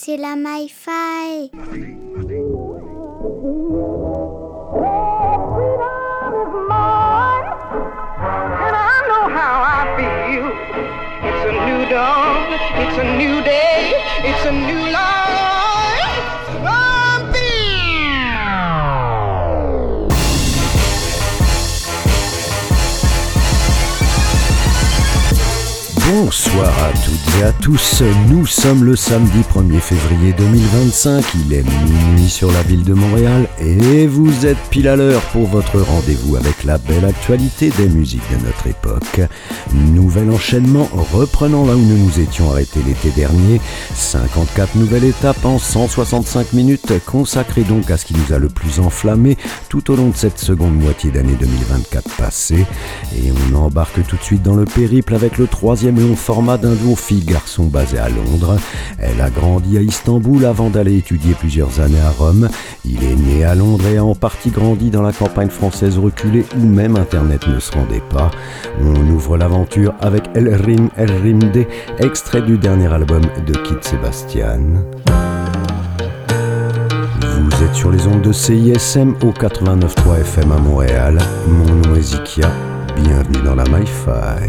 c'est la Hi-Fi. It's a new dawn, it's a new day, it's a new life. Bonsoir à toutes et à tous, nous sommes le samedi 1er février 2025, il est minuit sur la ville de Montréal et vous êtes pile à l'heure pour votre rendez-vous avec la belle actualité des musiques de notre époque. Nouvel enchaînement, reprenant là où nous nous étions arrêtés l'été dernier, 54 nouvelles étapes en 165 minutes, consacrées donc à ce qui nous a le plus enflammé tout au long de cette seconde moitié d'année 2024 passée. Et on embarque tout de suite dans le périple avec le troisième long format d'un duo fille-garçon basé à Londres. Elle a grandi à Istanbul avant d'aller étudier plusieurs années à Rome. Il est né à Londres et a en partie grandi dans la campagne française reculée où même Internet ne se rendait pas. On ouvre l'aventure avec El Rim El Rimde, extrait du dernier album de Kid Sebastian. Vous êtes sur les ondes de CISM au 89.3 FM à Montréal. Mon nom est Zikia, bienvenue dans la Hi-Fi.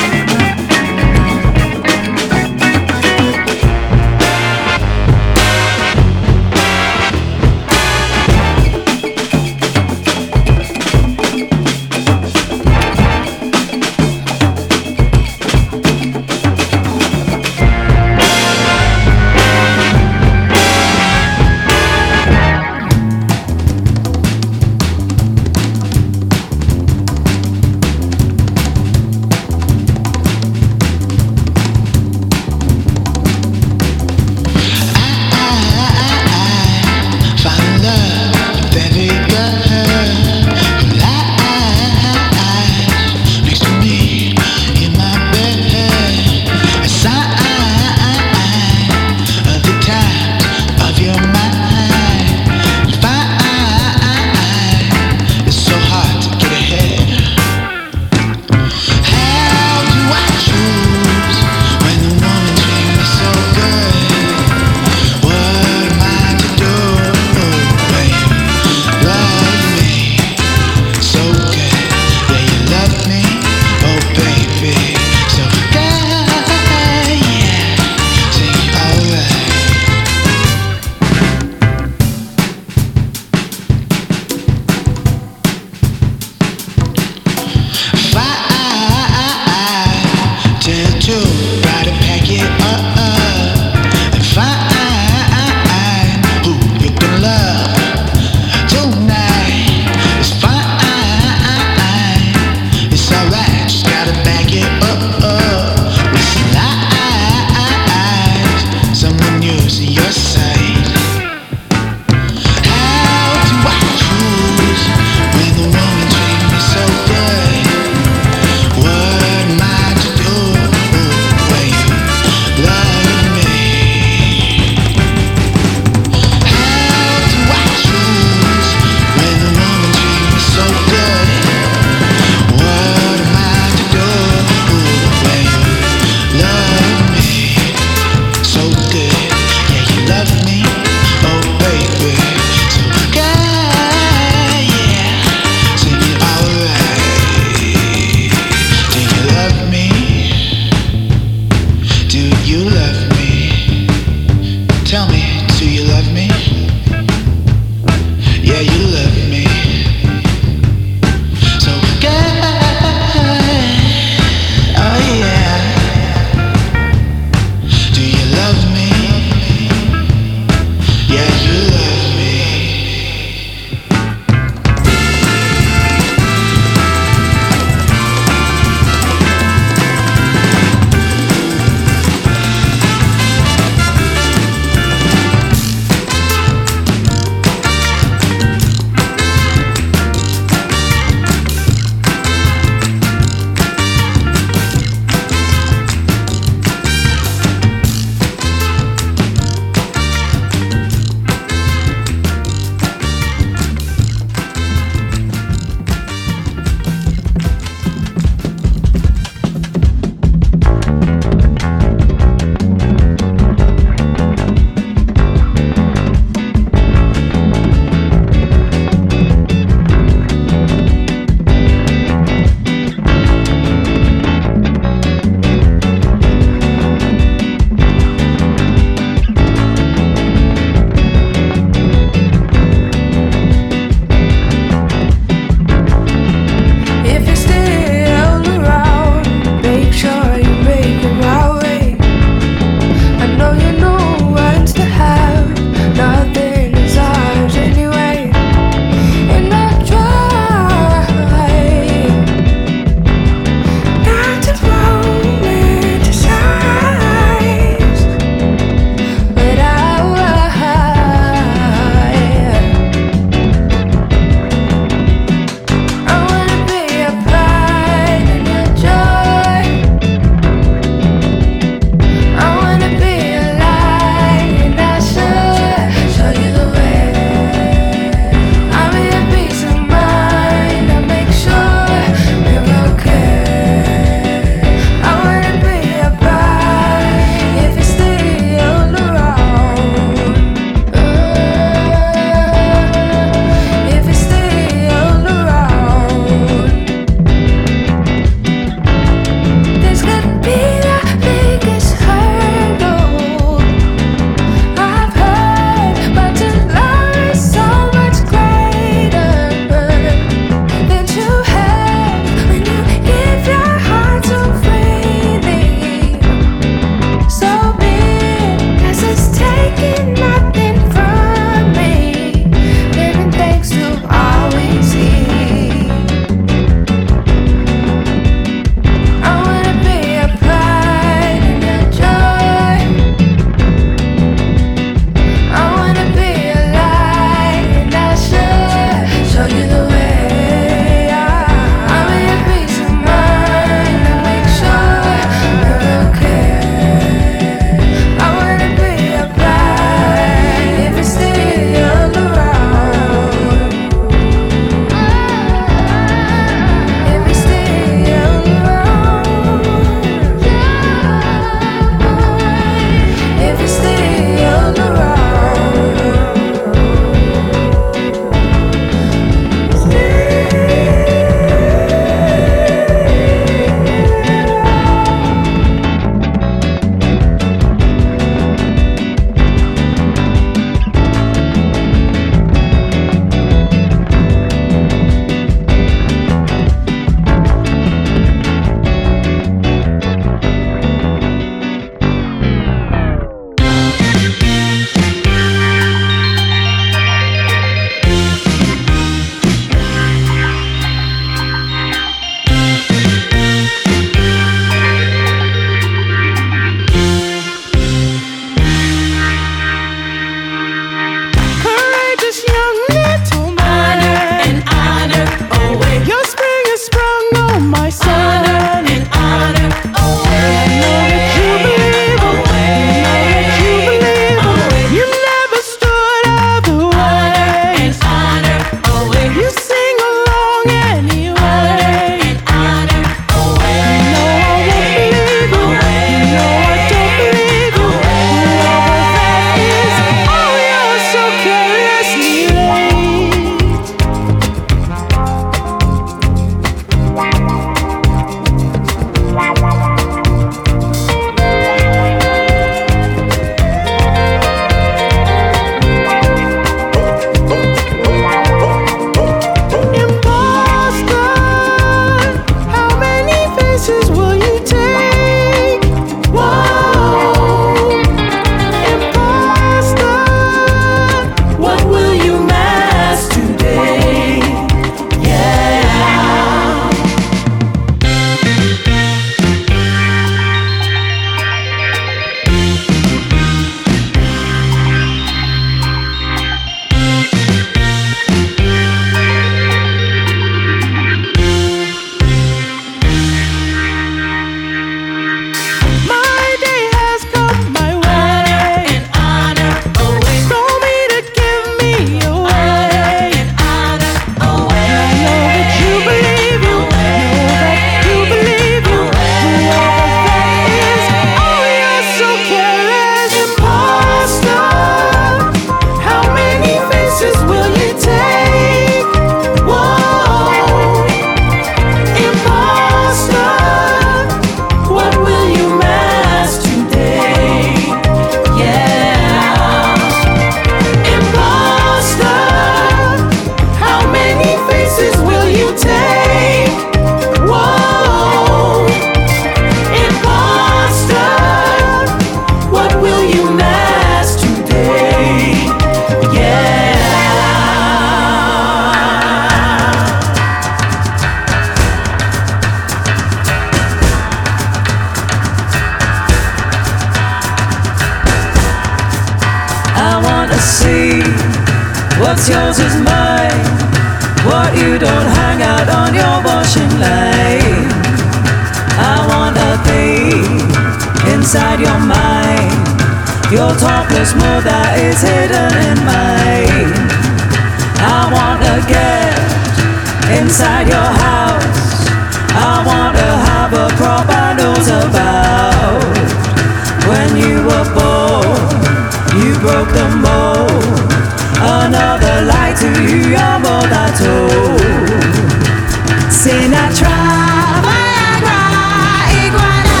see. What's yours is mine. What you don't hang out on your washing line. I wanna be inside your mind. Your topless mood that is hidden in mine. I wanna get inside your house. I wanna have a proper news about when you were born. You broke the mold. Another lie to you, you're more than told. Sinatra, Viagra, Iguana,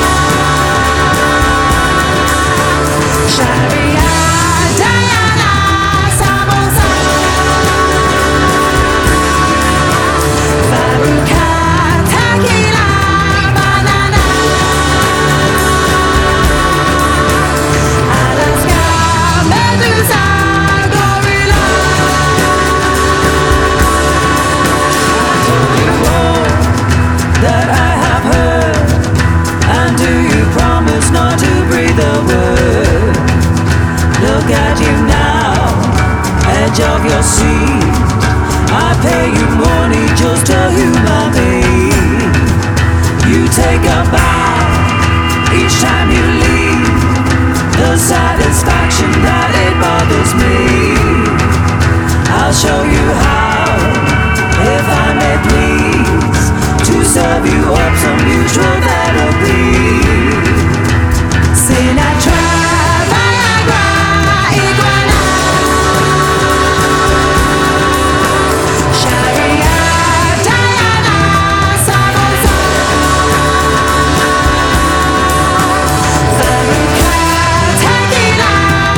Sharia, Diana, Samosa, Faruka, Tequila, Banana, Alaska, Medusa, Gorilla. That I have heard. And do you promise not to breathe a word? Look at you now, edge of your seat. I pay you money just to humor me. You take a bow each time you leave. The satisfaction that it bothers me. I'll show you how, if I may please, to serve you up some mutual therapy. Sinatra, Viagra, Iguana, Sharia, Diana, Samosa, Faruka, Tequila,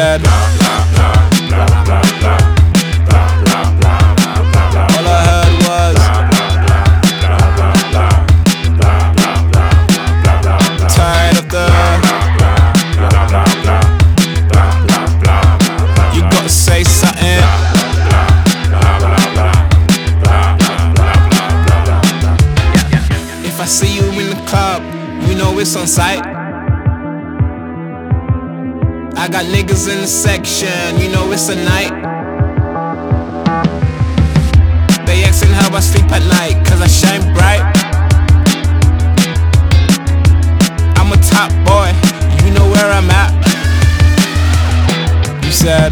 said, all I heard was, tired of the, you gotta say something. If I see you in the club, you know it's on sight. I got niggas in the section, you know it's a night. They asking how I sleep at night, cause I shine bright. I'm a top boy, you know where I'm at. You said,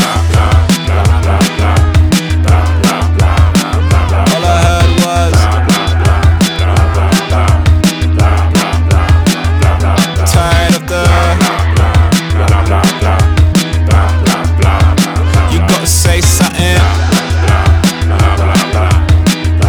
all I heard was, tired of the, you gotta say something.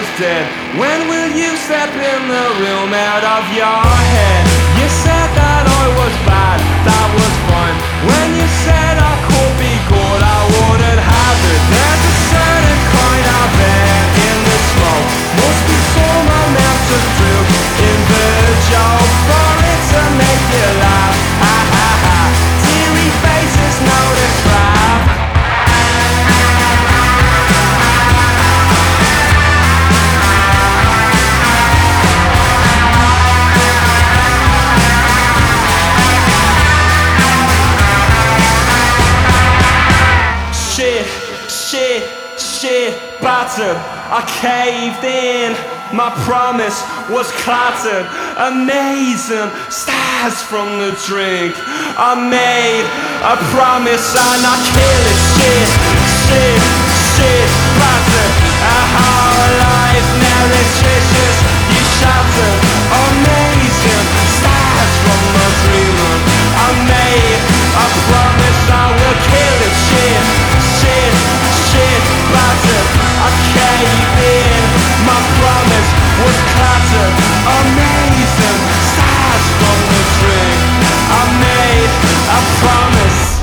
was dead. When will you step in the room out of your head? You said that I was bad, that was fine. When you said I could be good, I wouldn't have it. There's a certain kind of air in the smoke. Must be some amount of truth in the joke, for it to make you laugh. Ha ha ha. Teary faces know the trap. Shit, battered, I caved in. My promise was clattered. Amazing stars from the drink. I made a promise and I killed it. Shit, battered. A whole life meretricious. You shattered. Amazing stars from the dreaming. I made a promise I will kill it. Shit, battered, I caved in. My promise was clattered. Amazing stars from the drink. I made a promise.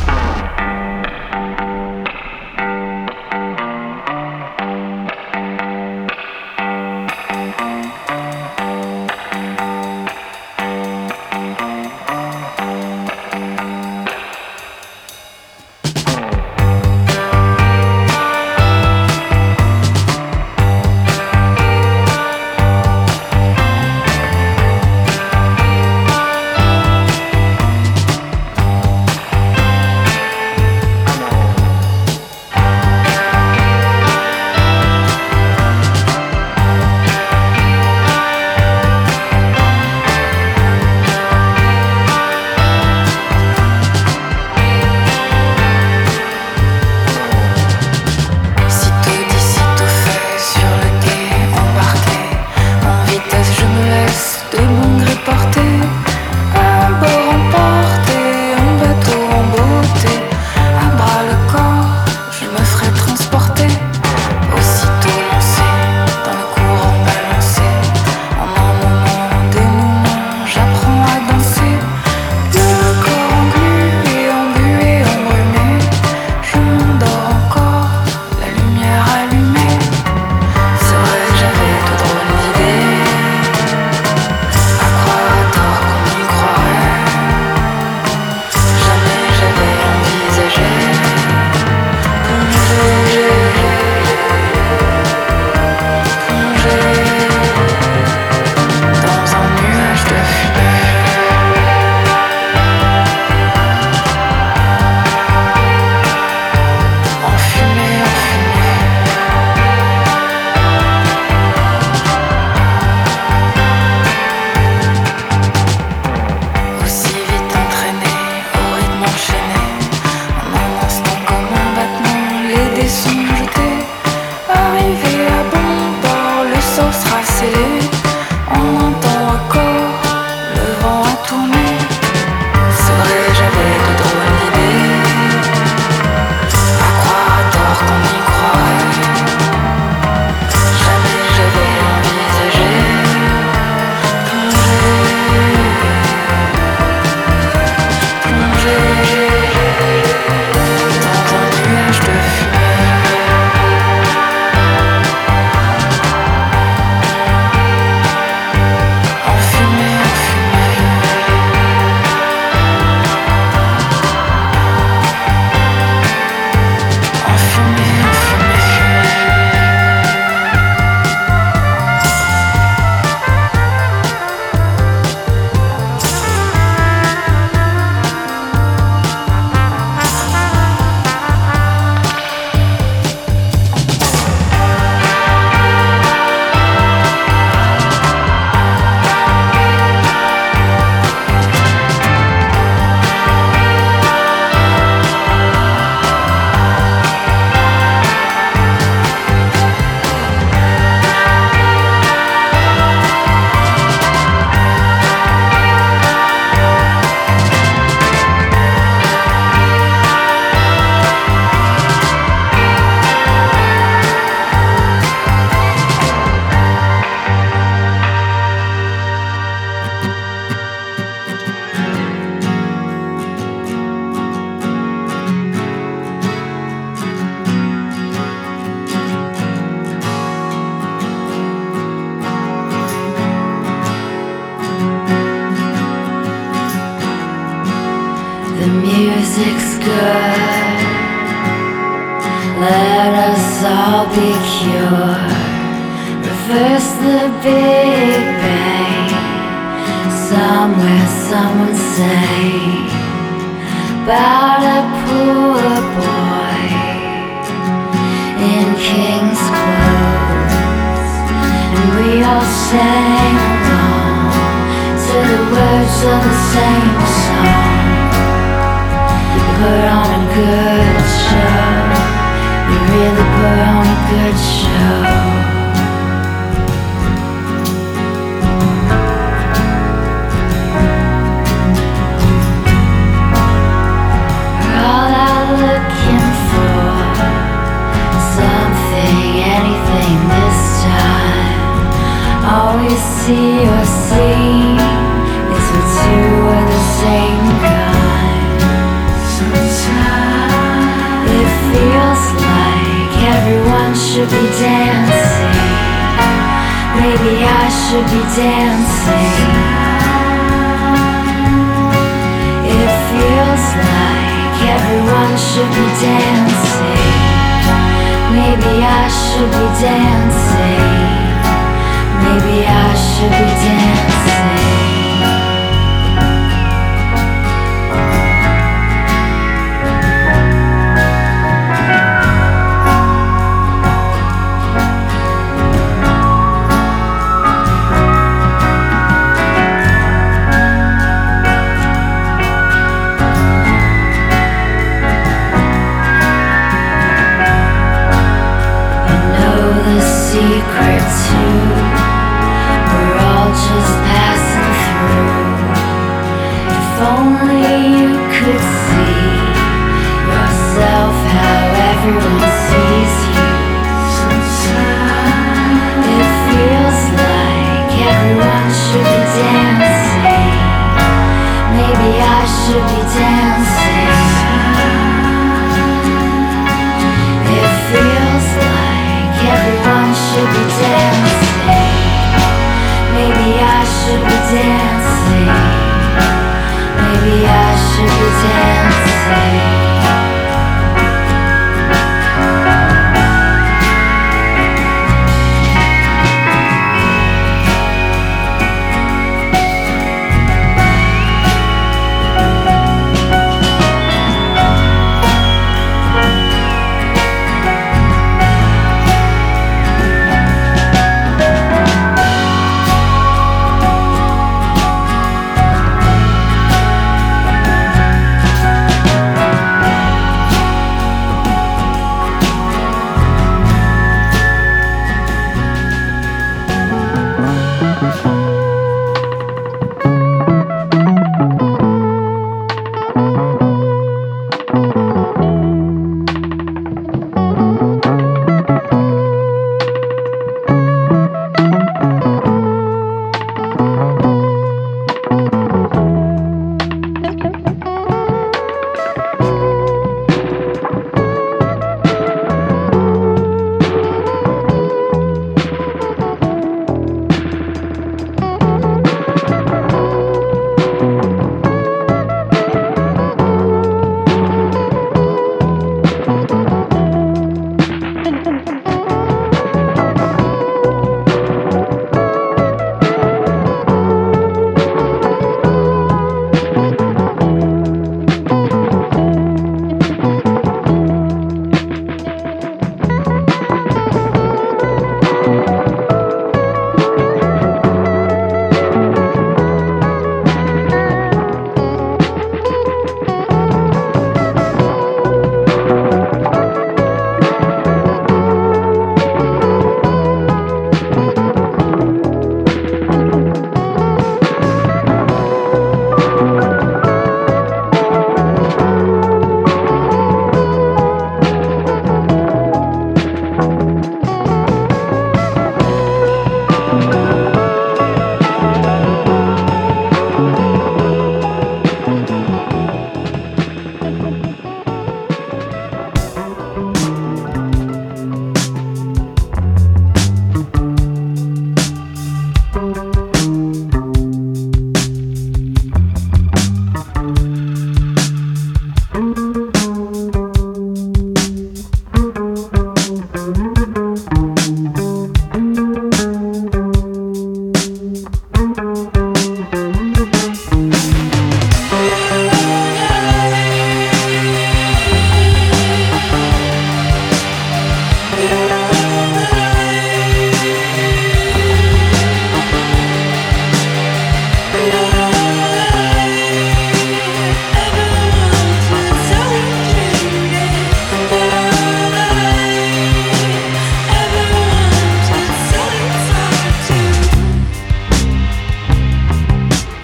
The music's good. Let us all be cured. Reverse the Big Bang. Somewhere someone sang about a poor boy in king's clothes, and we all sang along to the words of the same song. You put on a good show. You really put on a good show. All we see or see is we're two of the same kind. Sometimes it feels like everyone should be dancing. Maybe I should be dancing. It feels like everyone should be dancing. Maybe I should be dancing. Maybe I should be dancing. You know the secret too. We're all just passing through. If only you could see yourself how everyone sees you. Sometimes it feels like everyone should be dancing. Maybe I should be dancing. It feels like everyone should be dancing. Maybe I should be dancing. Maybe I should be dancing.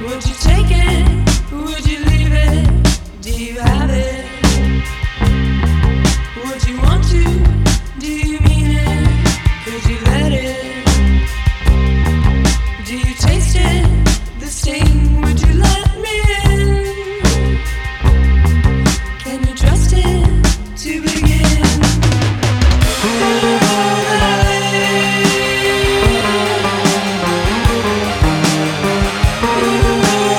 Would you take it? Would you leave it? Do you have it? Would you want to? Do you mean it? Could you let it? Do you taste it? The sting, would you let me in? Can you trust it to begin? Ooh,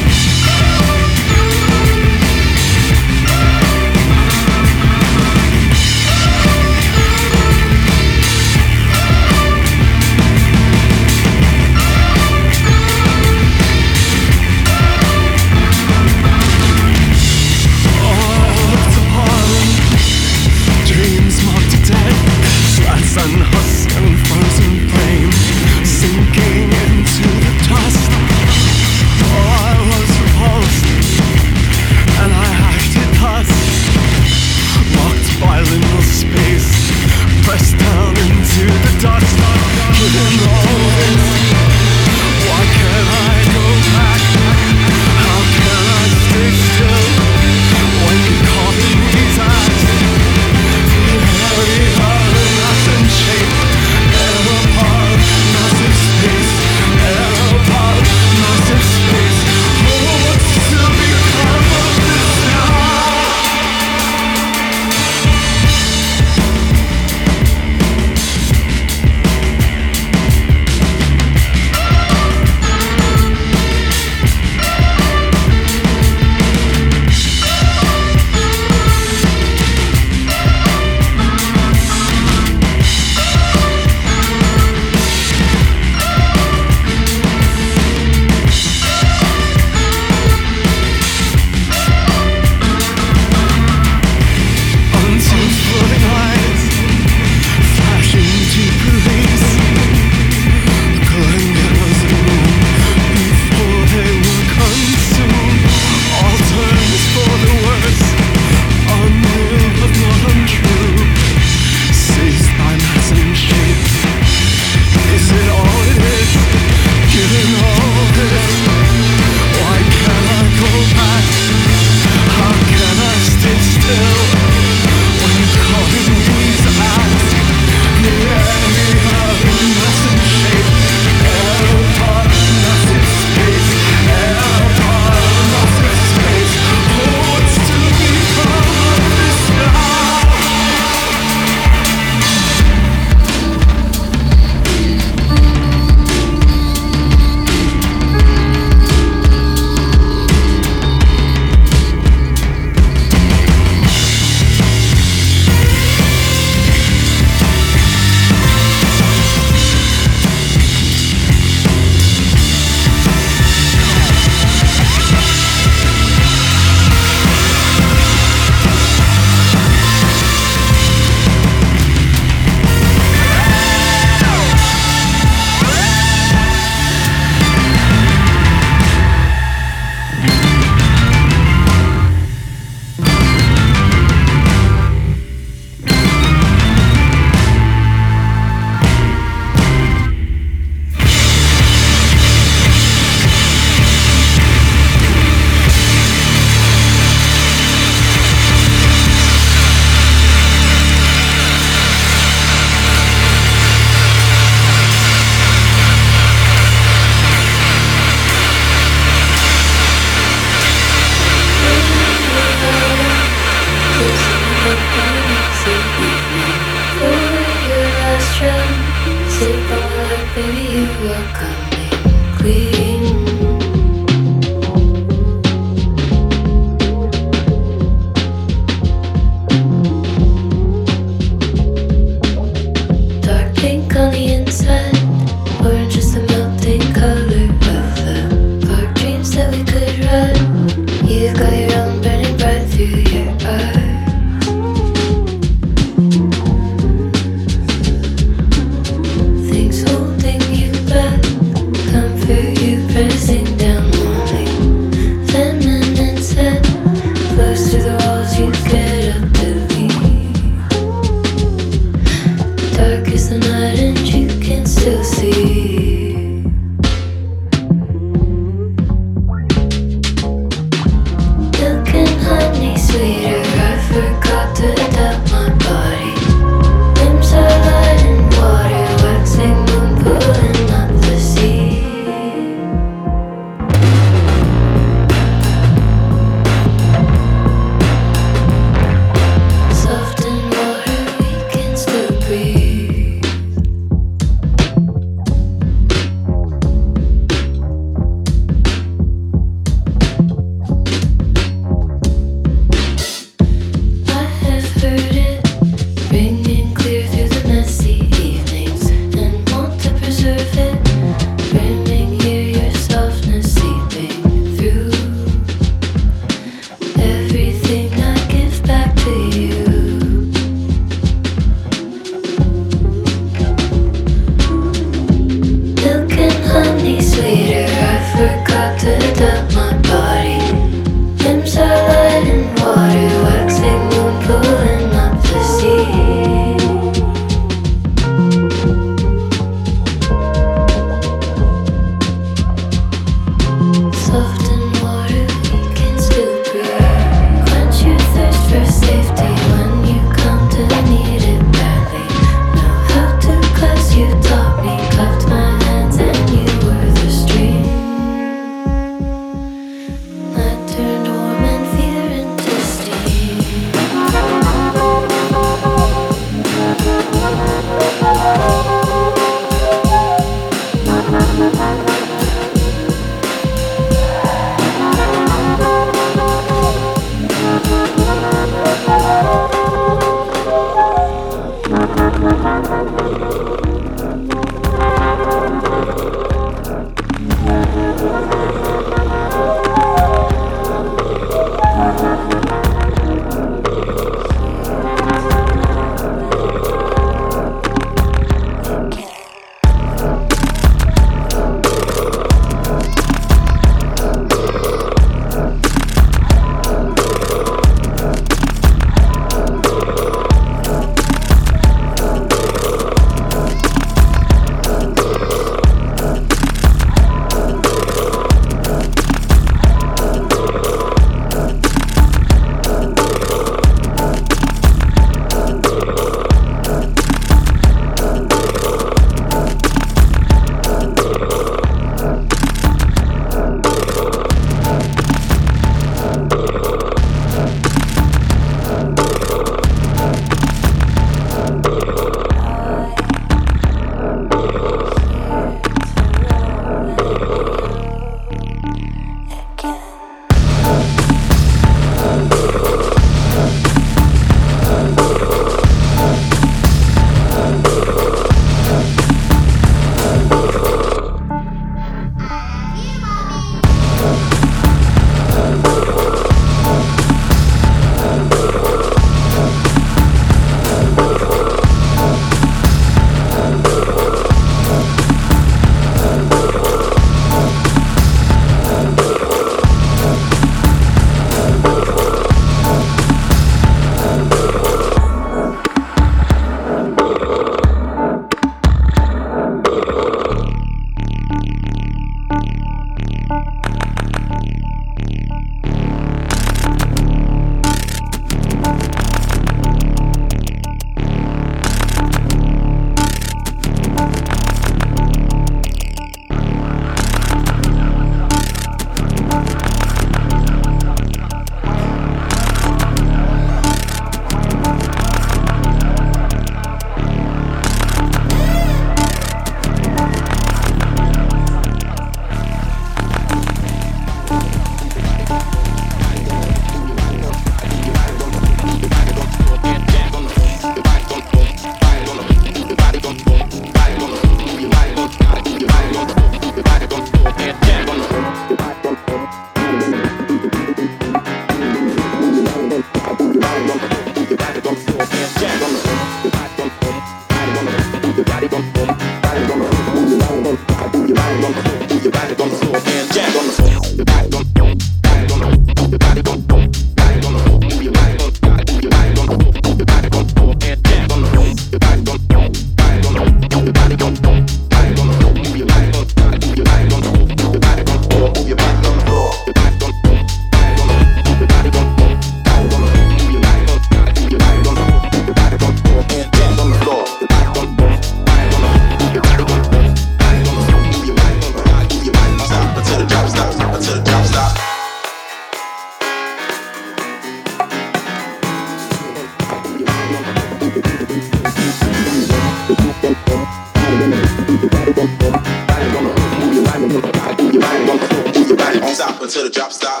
until the drop stops.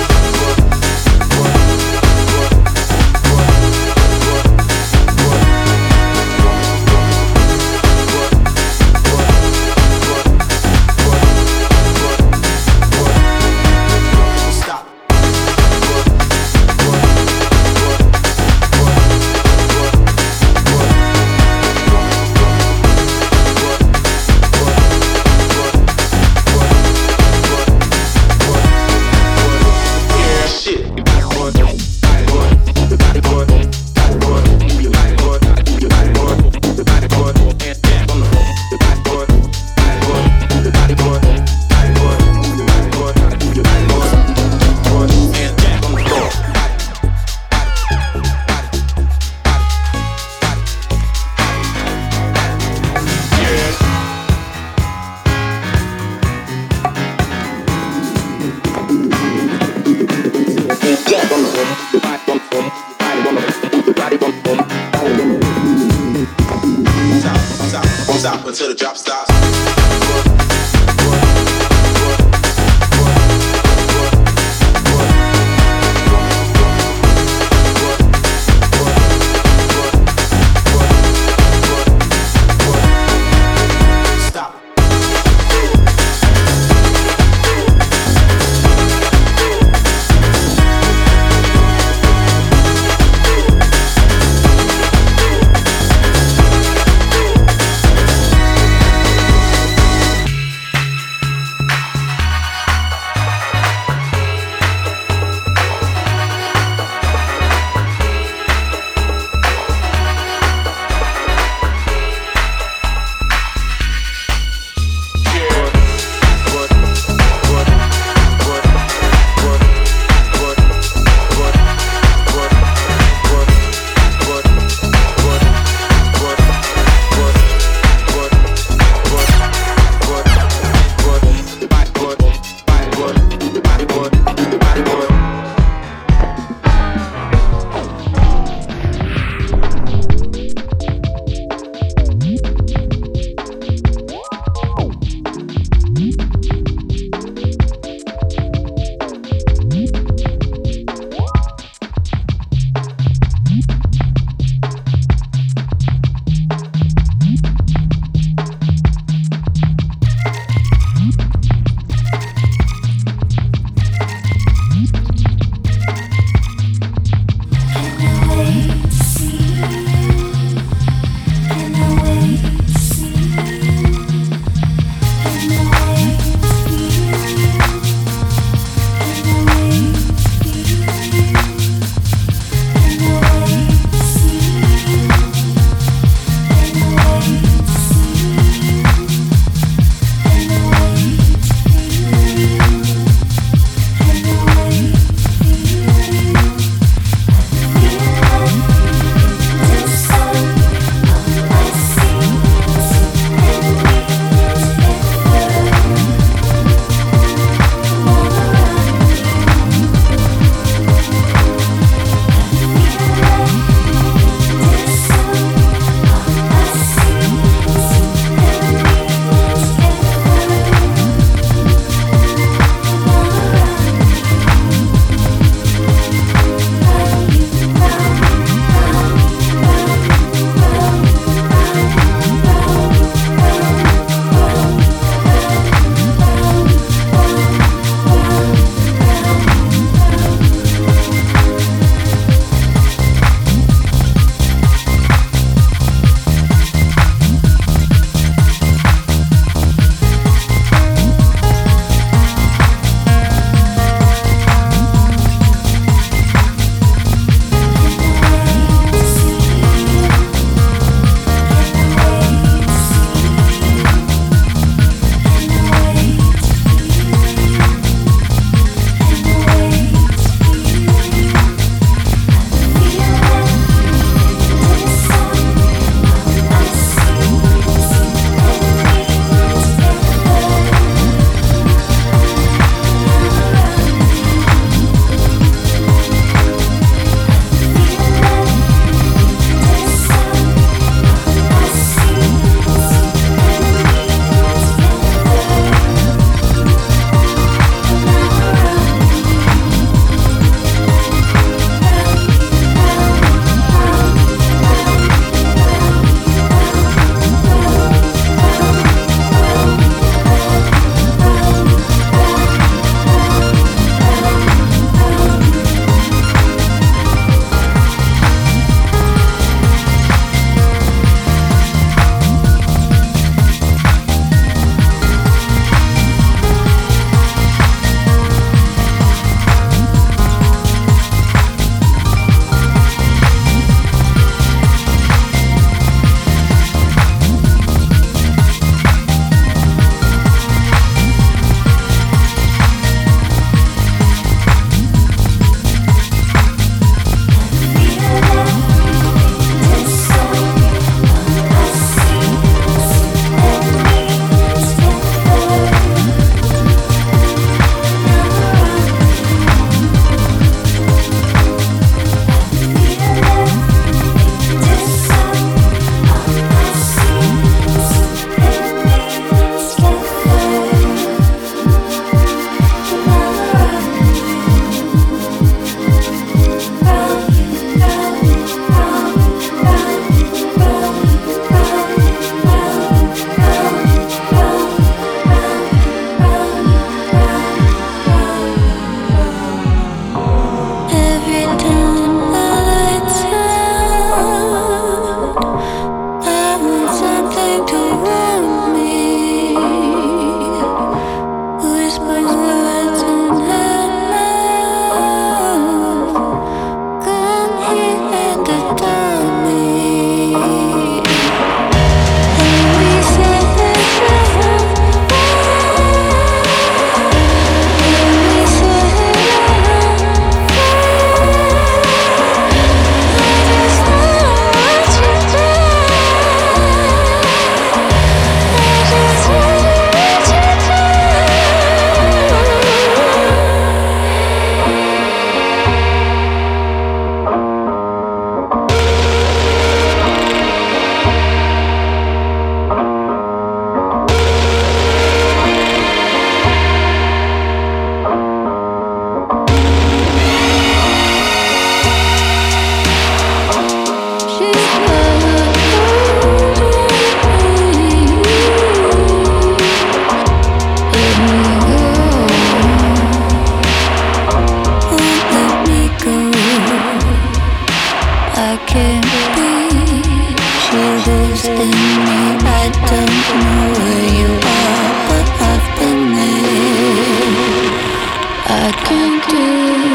Stop until the drop stops. in me. I don't know where you are, but I've been there. I can't do.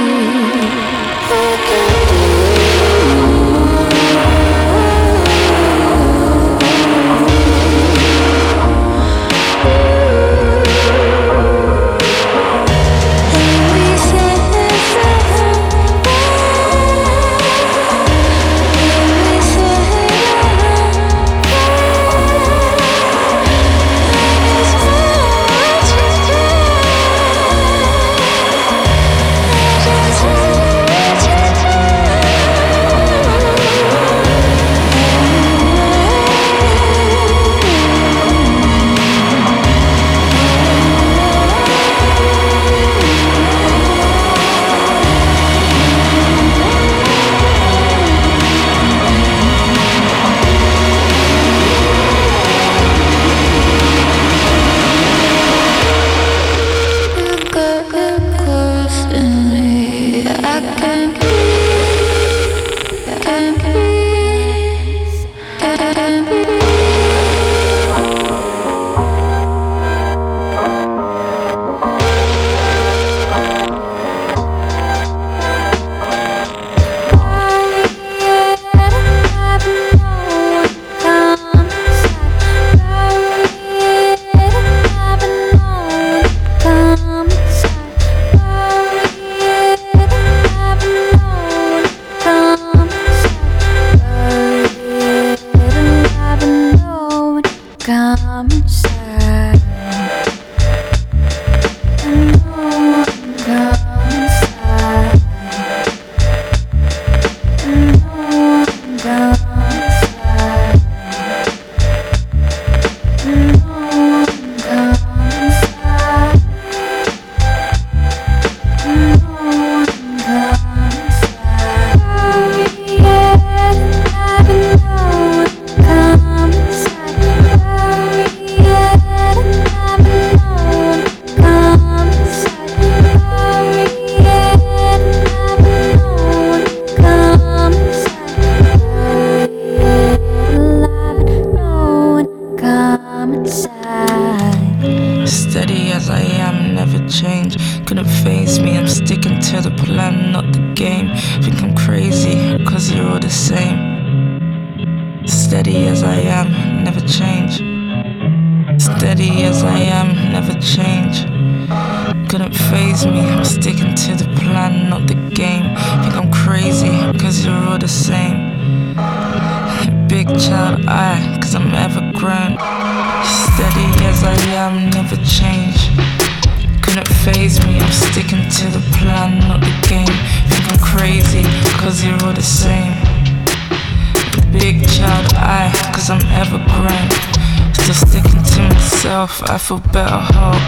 I feel better whole.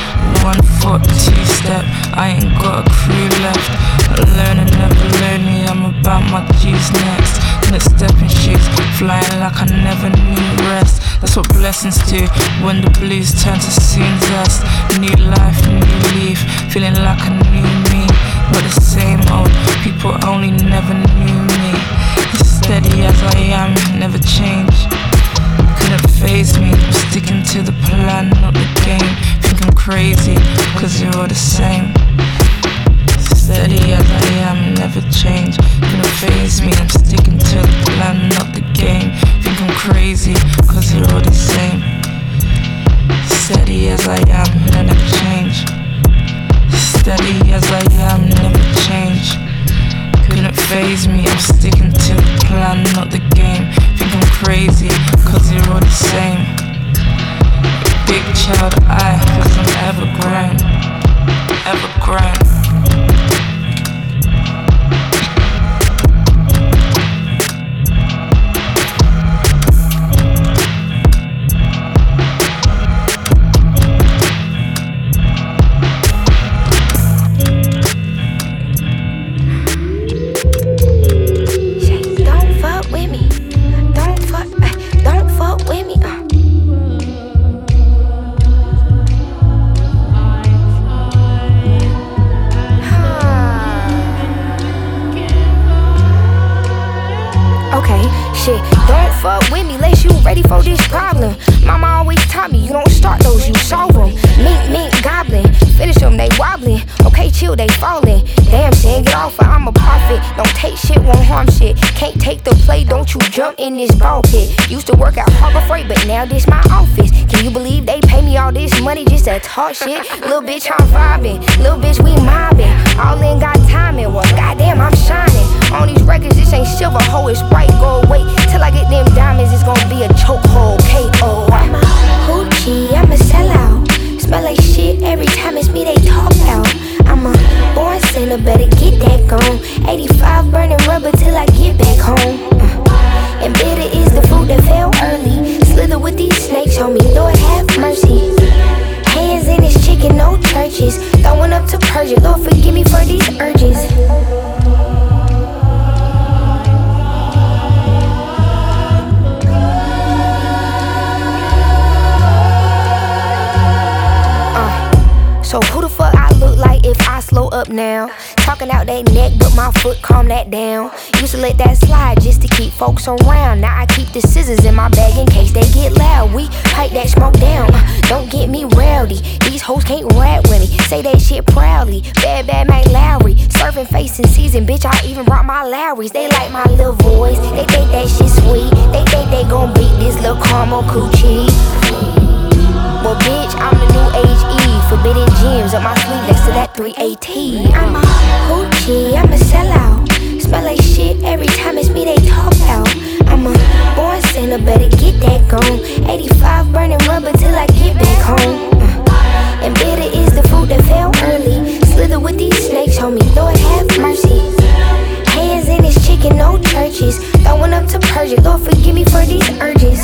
1 foot, 2 step, I ain't got a crew left. Learning, never learning, I'm about my G's next. In the stepping shoes, flying like I never knew rest. That's what blessings do, when the blues turn to soon zest. New life, new leaf, feeling like a new me. But the same old, people only never knew me. Steady as I am, never change. Couldn't phase me, I'm sticking to the plan, not the game. Think I'm crazy, cause you're all the same. Steady as I am, never change. Couldn't phase me, I'm sticking to the plan, not the game. Think I'm crazy, cause you're all the same. Steady as I am, never change. Steady as I am, never change. Couldn't phase me, I'm sticking to the plan, not the game. Think I'm crazy, cause you're all the same. Big child I, cause I'm evergreen. Evergreen. Huh. fuck with me, lest you ready for this problem. Mama always taught me, you don't start those, you solve them. Mink, goblin, finish them, they wobbling. Okay, chill, they falling. Damn, son, get off, I'm a prophet. Don't take shit, won't harm shit. Can't take the play, don't you jump in this ball pit. Used to work at Harbor Freight, but now this my office. Can you believe they pay me all this money just to talk shit? Little bitch, I'm vibing. Little bitch, we mobbing. All in got timing. Well, goddamn, I'm shining. On these records, this ain't silver, hoe, it's white gold. Wait till I get them diamonds, it's gonna be a chokehold. K.O. I'm a hoochie, I'm a sellout. Smell like shit every time it's me they talk out. I'm a born sinner, better get that gone. 85 burning rubber till I get back home. And bitter is the fruit that fell early. Slither with these snakes, homie, Lord have mercy. Hands in this chicken, no churches. Throwing up to purge it, Lord forgive me for these urges. So who the fuck I look like if I slow up now? Talking out that neck, but my foot calm that down. Used to let that slide just to keep folks around. Now I keep the scissors in my bag in case they get loud. We pipe that smoke down, don't get me rowdy. These hoes can't rap with me, say that shit proudly. Bad Mac Lowry, surfing facing season. Bitch, I even brought my Lowrys. They like my little voice, they think that shit sweet. They think they gon' beat this little caramel coochie. Well, bitch, I'm the new age Eve. Forbidden gems up my sleeve next to that 3AT. I'm a hoochie, I'm a sellout. Smell like shit every time it's me they talk out. I'm a born sinner, better get that gone. 85 burning rubber till I get back home. And bitter is the fruit that fell early. Slither with these snakes, homie, Lord have mercy. Hands in this chicken, no churches. Throwing up to purge it, Lord forgive me for these urges.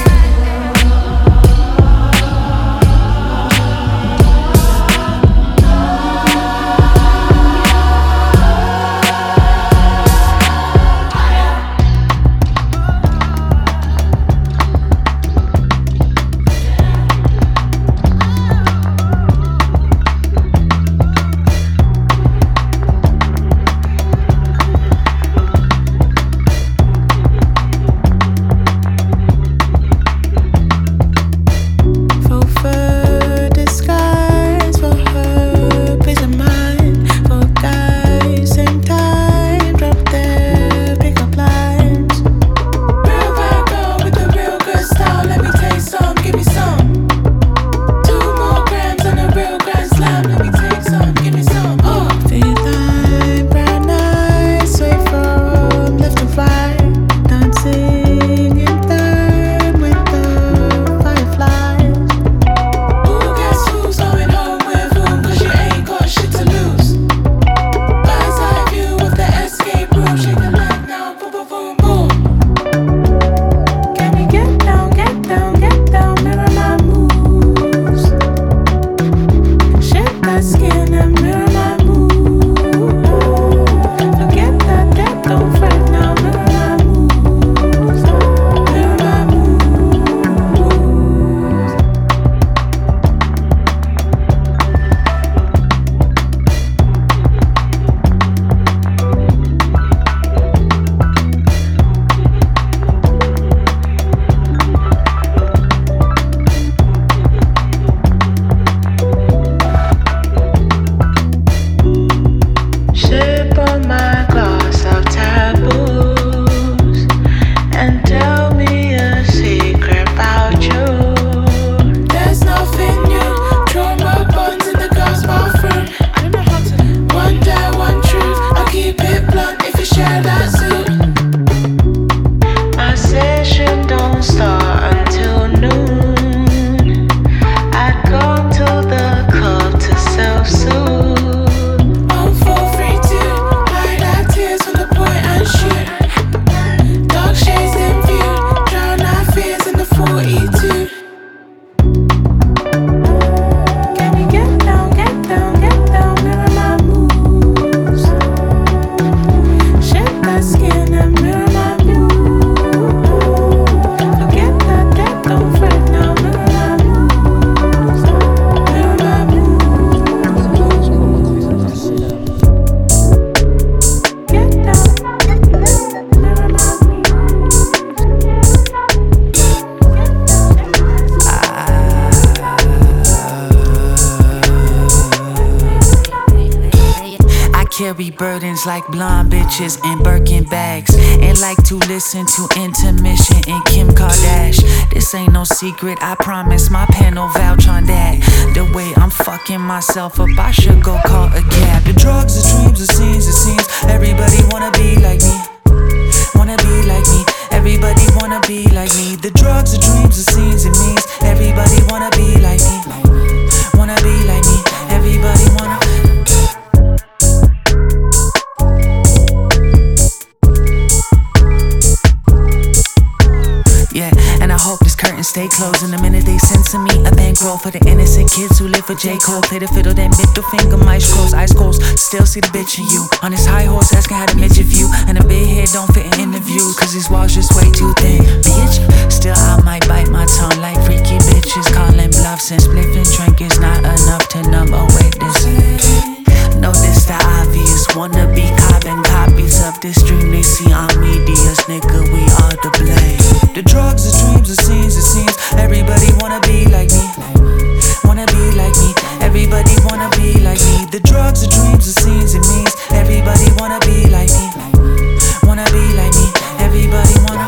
friends like blonde bitches and Birkin bags, and like to listen to Intermission and Kim Kardashian. This ain't no secret, I promise my panel vouch on that. The way I'm fucking myself up, I should go call a cab. The drugs, the dreams, the scenes, it seems everybody wanna be like me. Wanna be like me, everybody wanna be like me. The drugs, the dreams, the scenes, it means everybody wanna be like me. Wanna be like me, everybody wanna. Yeah, and I hope this curtain stay closed. And the minute they send to me a bankroll for the innocent kids who live for J. Cole. Play the fiddle, then middle finger, my ice cold. Still see the bitch in you. On this high horse, asking how to midget view. And a big head don't fit in interviews, cause these walls just way too thin. Bitch, still I might bite my tongue like freaky bitches calling bluffs. And spliffing drink is not enough to numb away this. Notice the obvious, wanna be carbon copies of this dream they see on medias, nigga, we are to blame. The drugs, the dreams, the scenes, it seems everybody wanna be like me. Wanna be like me, everybody wanna be like me. The drugs, the dreams, the scenes, it means everybody wanna be like me. Wanna be like me, everybody wanna.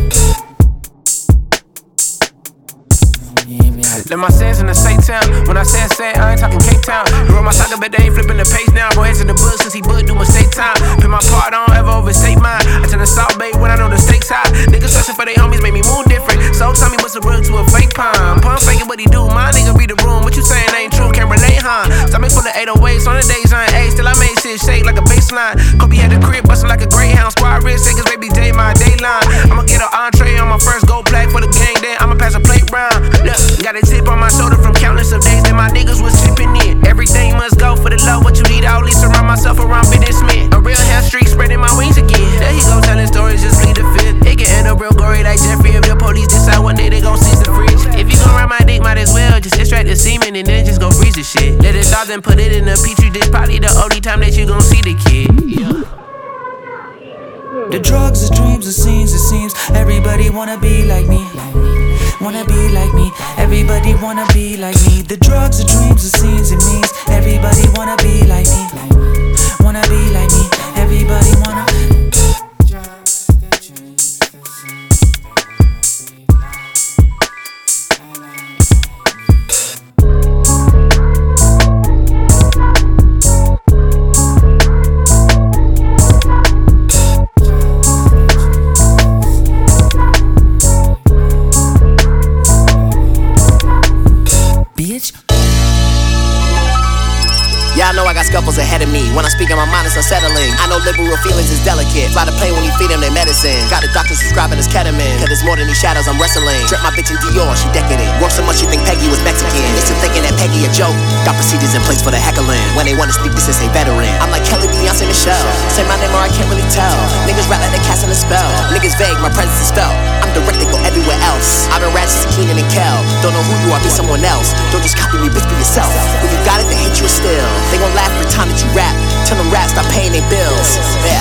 Let my sins in the same town. When I say I ain't talking Cape Town. Roll my soccer, but they ain't flipping the page now. Boys in the book since he booked doing state time. Put my part on, ever overstate mine. I turn the South Bay when I know the stakes high. Niggas searching for they homies, make me move different. So tell me what's the real to a fake pine. Pun faking what he do, my nigga read the room. What you saying ain't true, can't relate, huh? Stomach full of 808s on the days on A. Still I made shit shake like a baseline. Kobe had the crib bustin' like a Greyhound. Squad wrist, say cause baby J my dayline. I'ma get an entree on my first gold plaque for the gang, then I'ma pass a plate round. Look, got a tip on my shoulder from countless of days that my niggas was chipping in. Everything must go for the love, what you need, I only surround myself around businessmen. A real hell streak spreading my wings again. There he go telling stories, just plead the fifth. It can end up real gory like Jeffrey. If the police decide one day they gon' seize the fridge. If you gon' ride my dick, might as well just extract the semen and then just go freeze the shit. Let it thaw then put it in a petri dish. Probably the only time that you gon' see the kid. Yeah. The drugs, the dreams, the scenes, it seems everybody wanna be like me. Wanna be like me, everybody wanna be like me. The drugs, the dreams, the scenes, it means everybody wanna be like me. Wanna be like me, everybody wanna. Yeah, I know I got scuffles ahead of me. When I speak in my mind, it's unsettling. I know liberal feelings is delicate. Fly the plane when you feed them their medicine. Got the doctor subscribing his ketamine. Cause it's more than these shadows I'm wrestling. Drip my bitch in Dior, she decadent. Work so much you think Peggy was Mexican. Used to thinking that Peggy a joke. Got procedures in place for the heckling. When they wanna speak, this is a veteran. I'm like Kelly, Beyonce, Michelle. Say my name or I can't really tell. Niggas rap like they casting a spell. Niggas vague, my presence is felt. I'm direct, they go everywhere else. I've been ratchet to Keenan and Kel. Don't know who you are, be someone else. Don't just copy me, bitch, be yourself. When you got it, they hate you still. They gon' laugh every time that you rap. Tell them rap, stop paying their bills. Yeah.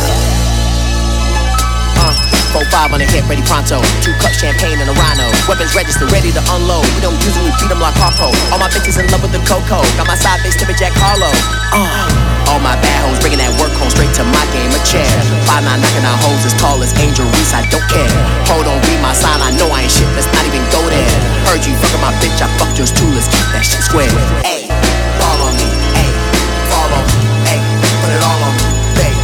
4-5 on the hip, ready pronto. 2 cups champagne and a rhino. Weapons registered, ready to unload. We don't use them, we beat them like Harpo. All my bitches in love with the Coco. Got my side bitch tipping Jack Harlow. All my bad hoes bringing that work home straight to my game, a chair. 5'9" knocking out hoes as tall as Angel Reese, I don't care. Hold on, read my sign, I know I ain't shit, let's not even go there. Heard you fucking my bitch, I fucked yours too, let's keep that shit square. Ayy, fall on me, ayy, fall on me, ayy, put it all on me, ayy.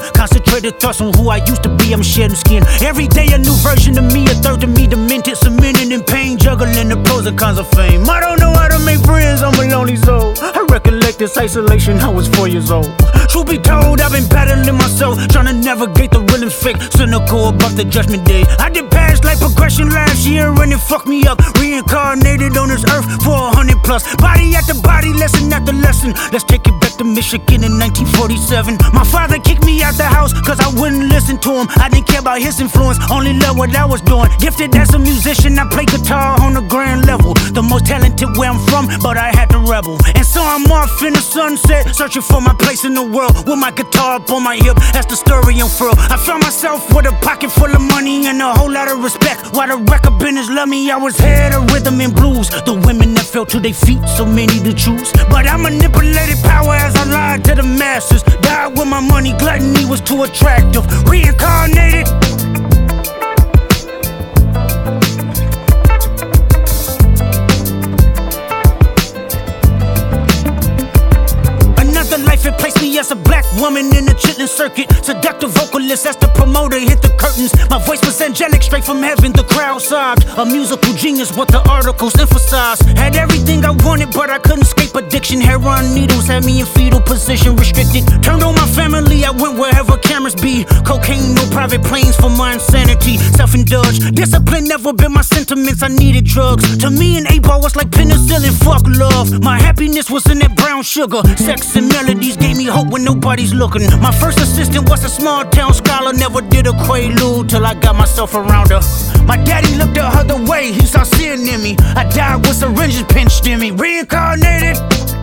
Concentrated thoughts on who I used to be, I'm shedding skin. Every day a new version of me, a third of me demented, cemented in pain, juggling the pros and cons of fame. I don't know how to make friends, I'm a lonely soul. I recollect this isolation, I was 4 years old. Truth be told, I've been battling myself, trying to navigate the real and fake, cynical about the judgment day. I did past life progression last year and it fucked me up. Reincarnated on this earth for 100 plus. Body after body, lesson after lesson. Let's take it back to Michigan in 1947. My father kicked me out the house cause I wouldn't listen to him. I didn't care about his influence, only loved what I was doing. Gifted as a musician, I play guitar on a grand level. The most talented where I'm from, but I had to rebel. And so I'm off in the sunset, searching for my place in the world. With my guitar up on my hip, that's the story unfurled. I found myself with a pocket full of money and a whole lot of respect. While the record business loved me, I was head of rhythm and blues. The women that fell to their feet, so many to choose. But I manipulated power as I lied to the masses. Died with my money, gluttony was too attractive. Reincarnated. Life it placed me as a black woman in the chitlin' circuit. Seductive vocalist as the promoter hit the curtains. My voice was angelic straight from heaven, the crowd sobbed. A musical genius, what the articles emphasized. Had everything I wanted, but I couldn't escape addiction. Heroin needles had me in fetal position, restricted. Turned on my family, I went wherever cameras be. Cocaine, no private planes for my insanity. Self-indulged, discipline never been my sentiments, I needed drugs. To me an 8-ball was like penicillin, fuck love. My happiness was in that brown sugar. Sex and melodies gave me hope when nobody's looking. My first assistant was a small town scholar. Never did a quaalude till I got myself around her. My daddy looked the other way, he saw sin in me. I died with syringes pinched in me. Reincarnated.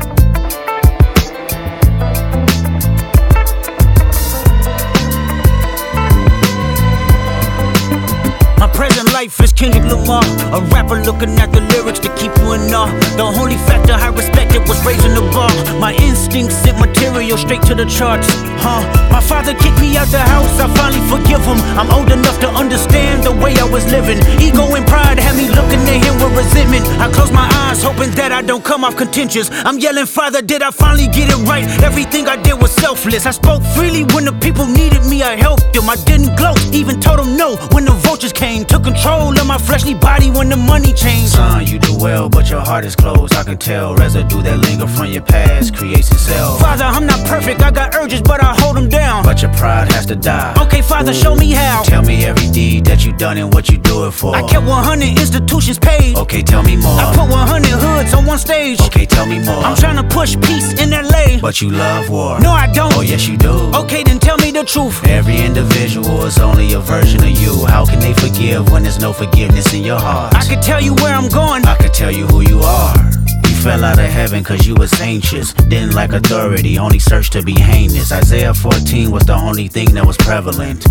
My present life is Kendrick Lamar, a rapper looking at the lyrics to keep you in awe. The only factor I respected was raising the bar. My instincts sent material straight to the charts. My father kicked me out the house, I finally forgive him. I'm old enough to understand the way I was living. Ego and pride had me looking at him with resentment. I close my eyes hoping that I don't come off contentious. I'm yelling, Father, did I finally get it right? Everything I did was selfless. I spoke freely when the people needed me, I helped them. I didn't gloat, even told them no when the vultures came. Took control of my fleshly body when the money changed. Son, you do well, but your heart is closed. I can tell residue that linger from your past creates itself. Father, I'm not perfect, I got urges, but I hold them down. But your pride has to die. Okay, Father, show me how. Tell me every deed that you done and what you do it for. I kept 100 institutions paid. Okay, tell me more. I put 100 hoods on one stage. Okay, tell me more. I'm trying to push peace in LA. But you love war. No, I don't. Oh, yes, you do. Okay, then tell me the truth. Every individual is only a version of you. How can they forgive when there's no forgiveness in your heart? I could tell you where I'm going. I could tell you who you are. You fell out of heaven cause you was anxious. Didn't like authority, only searched to be heinous. Isaiah 14 was the only thing that was prevalent.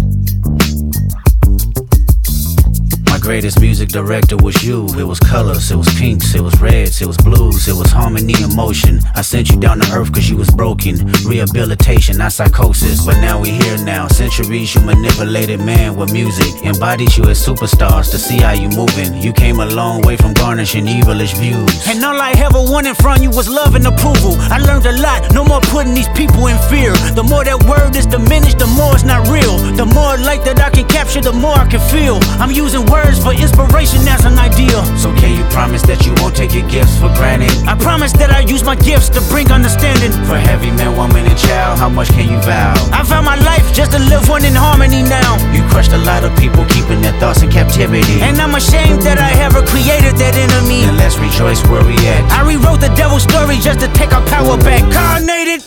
My greatest music director was you. It was colors, it was pinks, it was reds, it was blues, it was harmony and motion. I sent you down to earth cause you was broken. Rehabilitation, not psychosis. But now we here now. Centuries you manipulated man with music. Embodied you as superstars to see how you moving. You came a long way from garnishing evilish views. And all I ever wanted from you was love and approval. I learned a lot, no more putting these people in fear. The more that word is diminished, the more it's not real. The more light that I can capture, the more I can feel. I'm using words for inspiration as an ideal. So can you promise that you won't take your gifts for granted? I promise that I use my gifts to bring understanding. For heavy man, woman, and child, how much can you vow? I found my life just to live one in harmony now. You crushed a lot of people keeping their thoughts in captivity. And I'm ashamed that I ever created that enemy. And let's rejoice where we at. I rewrote the devil's story just to take our power back. Carnated.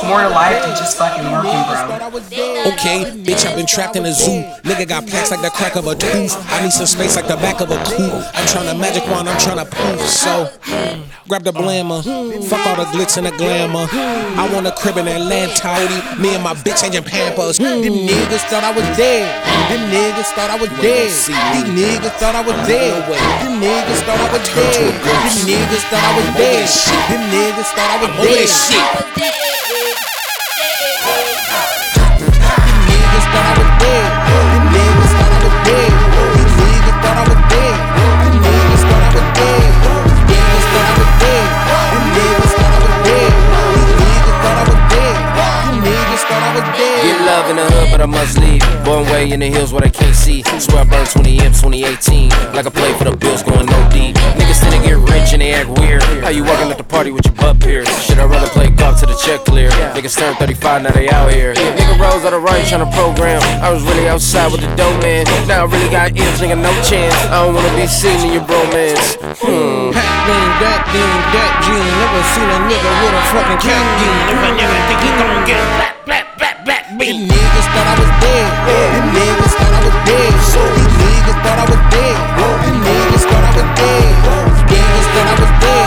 more to life than just fucking working, bro. Okay, bitch, I've been trapped in a zoo. Nigga got plaques like the crack of a tooth. I need some space like the back of a coupe. I'm tryna magic wand, I'm tryna poof. So, grab the blammer. Fuck all the glitz and the glamour. I want a crib in Atlanta. Me and my bitch changing Pampers. Them niggas thought I was dead. Them niggas thought I was dead. These niggas thought I was dead. Them niggas thought I was dead. Them niggas thought I was dead. Them niggas thought I was dead. Niggas thought I was dead. Them niggas thought I was dead. These niggas thought I was dead. Them niggas thought I was dead. Niggas thought I was dead. Them niggas thought I was dead. These niggas thought I was dead. Them niggas thought I was dead. Get love in the hood, but I must leave. Born way in the hills where they can't see. Swear I burned 20 M's 2018. Like I played for the Bills going no deep. Niggas tend to get rich and they act weird. How you walking at the party with your butt pierced? Should I rather play golf to the check clear? Niggas turn 35, now they out here. Nigga rose out of right tryna program. I was really outside with the dope man. Now I really got M's, nigga, no chance. I don't wanna be seen in your bromance. That gene. Never seen a nigga with a fucking cat gene. If I never think he gon' get black beat. Them niggas thought I was dead. Them niggas thought I was dead. These niggas thought I was dead. Them niggas thought I was dead. Niggas thought I was dead.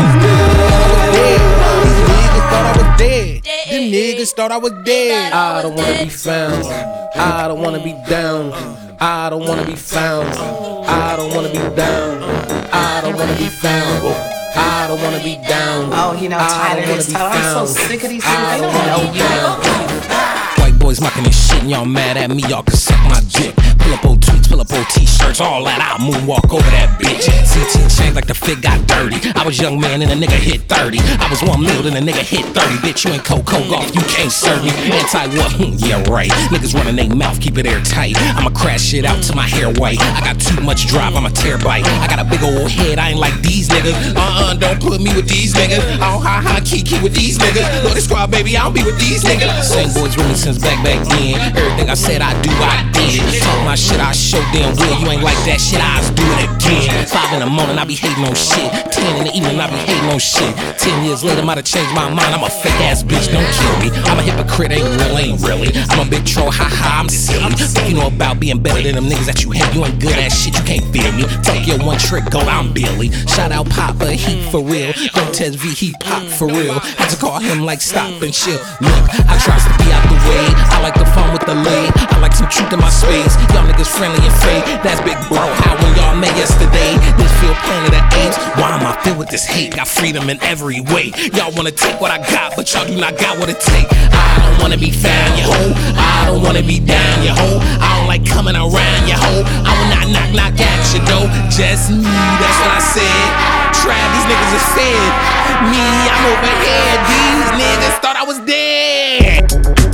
These niggas thought I was dead. Them niggas thought I was dead. I don't wanna be found. I don't wanna be down. I don't wanna be found. I don't wanna be down. I don't wanna be found. I don't wanna be down. Oh, you know, Tyler is Tyler. I'm so sick of these people. They don't know you. White boys mocking this shit and y'all mad at me, y'all can suck my dick. Pull up old tweets, pull up old t-shirts, all that, I'll moonwalk over that bitch. CT changed like the fit got dirty. I was young man and a nigga hit 30. I was 1 mil and a nigga hit 30. Bitch, you ain't Coco golf, you can't serve me. Anti-what? Yeah, right. Niggas running they mouth, keep it airtight. I'ma crash shit out till my hair white. I got too much drive, I'm a terabyte. I got a big old head, I ain't like these niggas. Don't put me with these niggas. I don't ha kiki with these niggas. Look at squad, baby, I don't be with these niggas. Same boys with me since back then. Everything I said I do, I did. Talk my shit, I show damn well. You ain't like that shit, I just do it again. 5 in the morning, I be hating on shit. 10 in the evening, I be hating on shit. 10 years later, might have changed my mind. I'm a fake ass bitch, don't kill me. I'm a hypocrite, ain't real, ain't really. I'm a big troll, haha, I'm silly. Think you know about being better than them niggas that you hate. You ain't good at shit, you can't feel me. Tokyo one trick gold, I'm Billy. Shout out Papa, he for real. Don't test V, he pop for real. Had to call him like stop and chill. Look, I tries to be out the way. I like the fun with the lead. I like some truth in my space. Y'all niggas friendly and fake. That's big bro. How when y'all met yesterday? This feel planet of apes. Why am I filled with this hate? Got freedom in every way. Y'all wanna take what I got, but y'all do not got what it take. I don't wanna be found, you hoe. I don't wanna be down, you hoe. I don't like coming around, you hoe. I will not knock at you, though. Just me, that's what I said. Try these niggas is fed. Me, I'm overhead. These niggas thought I was dead.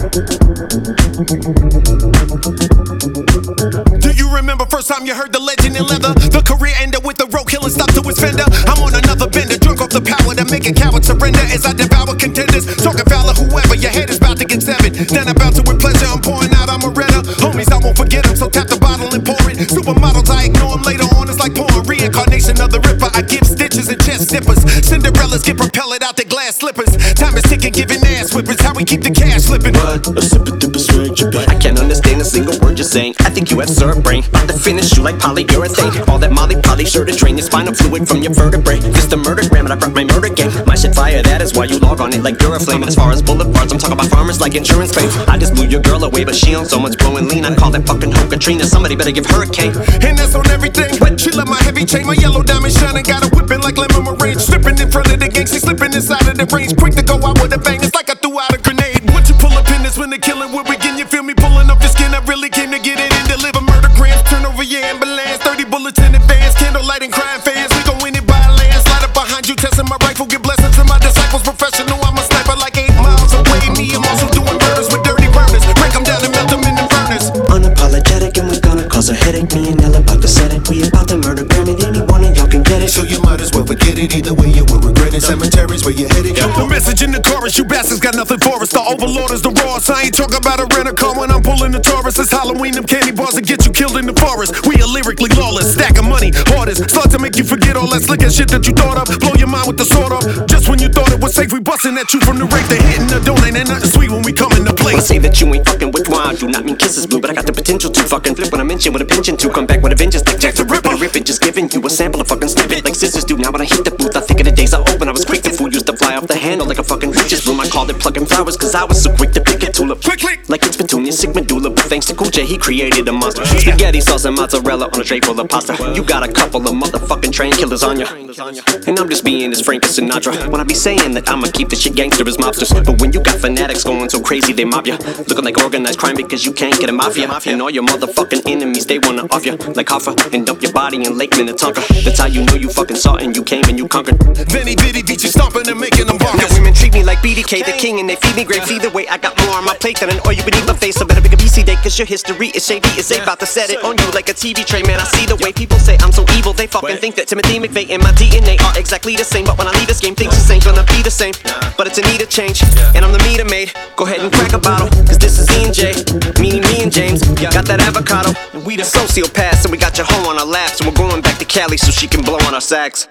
Do you remember first time you heard the legend in leather? The career ended with the road killing stop to his fender. I'm on another bender, drunk off the power that make a coward surrender as I devour contenders. Talking foul of whoever, your head is about to get severed. Then about to with pleasure, I'm pouring out, I'm a redder. Homies, I won't forget them, so tap the bottle and pour it. Supermodels, I ignore them later on, it's like pouring reincarnation of the Ripper. I give stitches and chest zippers. Cinderellas get propelled out their glass slippers. Time is ticking, giving ass whippers. How we keep the cash slipping. What a super duper strange you I can't understand a single word you're saying. I think you have syrup brain. About to finish you like polyurethane. All that Molly Polly sure to drain your spinal fluid from your vertebrae. Just a murder gram and I brought my murder game. My shit fire, that is why you log on it like Duraflame. And as far as boulevards, I'm talking about farmers like insurance claims. I just blew your girl away, but she on so much blowing lean. I call that fucking hoe Katrina. Somebody better give her a cake. And that's on everything. She love my heavy chain, my yellow diamond shining. Got her whipping like lemon meringue. Slipping in front of the gang, she slipping inside of the range. Quick to go out with a bang, it's like I threw out a grenade. Once you pull up in this when the killing will begin, you feel me pulling up your skin. I really came to get it and deliver murder grams. Turn over your ambulance, 30 bullets in advance. Candlelight and crime fans, we gon' win it by a landslide. Up behind you, testing my rifle, give blessings to my disciples. Professional, I'm a sniper like 8 miles away. Me, I'm also doing murders with dirty burners. Break them down and melt them in the furnace. Unapologetic and we're gonna cause a headache. Me and Ella about to set it. We about to murder Grammy, any one of y'all can get it. So you might as well forget it. Either way, you will regret it. Cemeteries where you're headed. The message in the chorus, you bastards got nothing for us. The overlord is the rawest. I ain't talking about a rent-a-car when I'm pulling the Taurus. It's Halloween, them candy bars that get you killed in the forest. We are lyrically lawless, stack of money, hardest. Start to make you forget all that slick and shit that you thought of. Blow your mind with the sword up. Just when you thought it was safe, we busting at you from the rake. They hitting the donate, ain't nothing sweet when we come in the place. Say that you ain't fucking with wine, do not mean kisses blue, but I got the potential to fucking flip when I mention with a pension to come back with a vengeance like Jack the Ripper. Rip it, just giving you a sample of fucking snippet like scissors do. Now when I hit the booth, I think of the days I open. I was quick, the food used to fly off the handle like a fucking witch's broom. I called it plucking flowers, cause I was so quick to pick a tulip. Like it's Petunia, sick medulla, but thanks to Cool J, he created a monster. Spaghetti sauce and mozzarella on a tray full of pasta. You got a couple of motherfucking train killers on ya. And I'm just being as frank as Sinatra. When I be saying that I'ma keep this shit gangster as mobsters, but when you got fanatics going so crazy they mob ya, looking like organized crime because you can't get a mafia. And all your motherfucking enemies, they wanna off ya like Hoffa and dump your body in Lake Minnetonka. That's how you know you fucking saw and you came and you conquered. Benny Bitty beat you stomping and making them bonkers. Now women treat me like BDK, the king, and they feed me grapes. Either way, I got more on my plate than an oil beneath my face. So better pick a BC day, cause your history is shady. Is they about to set it on you like a TV tray, man. I see the way people say I'm so evil. They fucking think that Timothy McVeigh and my DNA are exactly the same. But when I leave this game, things just ain't gonna be the same. But it's a need a change, and I'm the meter maid. Go ahead and crack a bottle, cause this is E&J. Me and James, got that avocado. And we the sociopaths, and we got your hoe on our laps. And we're going back to Cali so she can blow on our sax.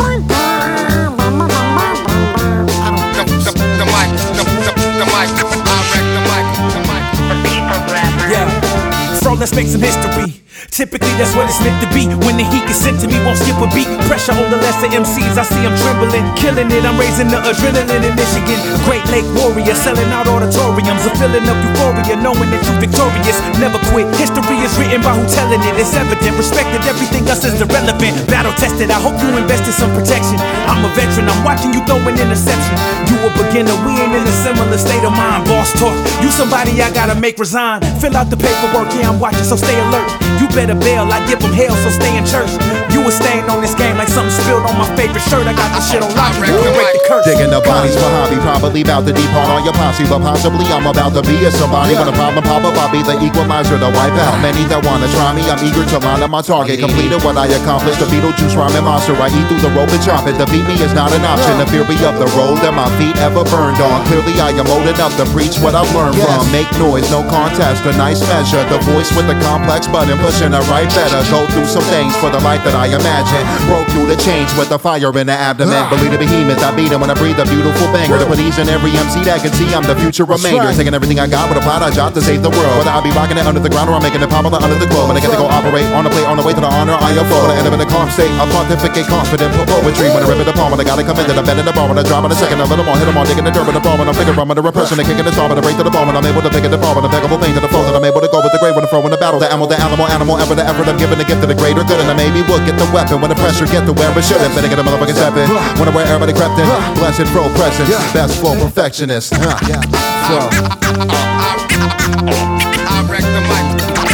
Yeah, so let's make some history. Typically that's what it's meant to be. When the heat gets sent to me, won't skip a beat. Pressure on the lesser MCs, I see them trembling. Killing it, I'm raising the adrenaline in Michigan. Great Lake warrior, selling out auditoriums. A feeling of euphoria, knowing that you're victorious. Never quit, history is written by who telling it. It's evident, respected, everything else is irrelevant. Battle tested, I hope you invest in some protection. I'm a veteran, I'm watching you throw an interception. You a beginner, we ain't in a similar state of mind. Boss talk, you somebody I gotta make resign. Fill out the paperwork, yeah I'm watching, so stay alert. You better bail, I give them hell, so stay in church. You was staying on this game like something spilled on my favorite shirt. I got this shit on lock, you can break the curse. Digging up bodies for hobby, probably about to deep heart on your posse. But possibly I'm about to be a somebody. When a problem pop up, I'll be the equalizer to wipe out many that wanna try me. I'm eager to line up my target, completed what I accomplished. The Beetlejuice rhyming monster, I eat through the rope and chop it. Defeat me is not an option. The fear be of the road that my feet ever burned on. Clearly I am old enough to preach what I've learned from. Make noise, no contest, a nice measure. The voice with the complex button, pushing it right better. Go through some things for the life that I imagine. Broke through the change with the fire in the abdomen. Believe the behemoth, I beat him when I breathe a beautiful banger. To put ease in every MC that can see I'm the future remainder. Taking everything I got with a plot I jot to save the world. Whether I be rocking it under the ground or I'm making it popular under the globe. When I get to go operate on the plate on the way to the honor I afford. When I end up in a calm state, I pontificate confident poetry. When I rip it apart, when I gotta come into the bed in the bar. When I drop in a second, a little more, hit them all, digging the dirt in the bar. When I'm figuring I'm under repression and kicking the star. When I break to the bar, when I'm able to pick it apart. When I impeccable pain to the flow, that I'm able to go with the grave. When I throw in the battle, the ammo, ever the effort I'm giving the gift to the greater good. And I maybe would get the weapon when the pressure get to where it should have. Better get a motherfucking step in. When I wear everybody crept in. Blessed flow presence, best flow perfectionist. I wreck the mic.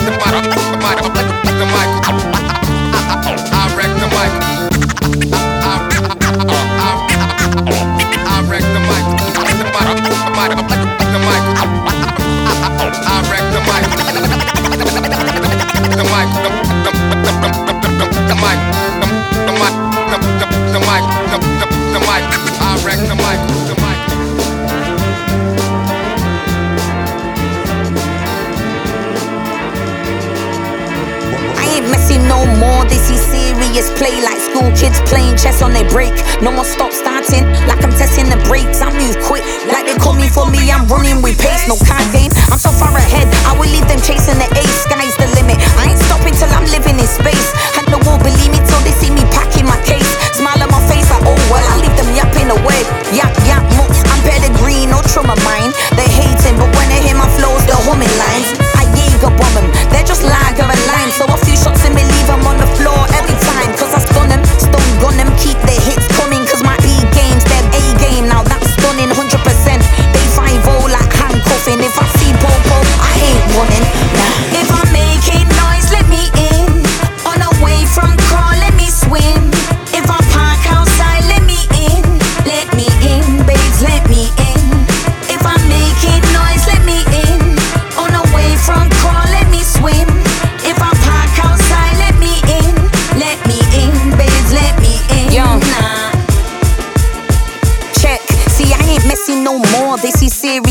No more, this is serious play like school kids playing chess on their break. No more stop starting, like I'm testing the brakes. I move quick, like they call me for me. I'm running with pace, no card game. I'm so far ahead, I will leave them chasing the ace. Sky's the limit, I ain't stopping till I'm living in space. And they won't believe me till they see me packing my case. Smile on my face like, oh well, I leave them yapping away. Yap, yap, mooks, I'm pedigree, no trauma mine. They hating, but when they hear my flows, they're humming lines. I Jaeger bomb them, they're just lager and lime. So a few shots in me leave them on the floor every time. Cause I stun them, stone gun them, keep their hits coming. Cause my E game's their A game, now that's stunning 100%. They 5-0 like handcuffing. If I see Popo, I ain't running. If I'm making noise, let me in. On a way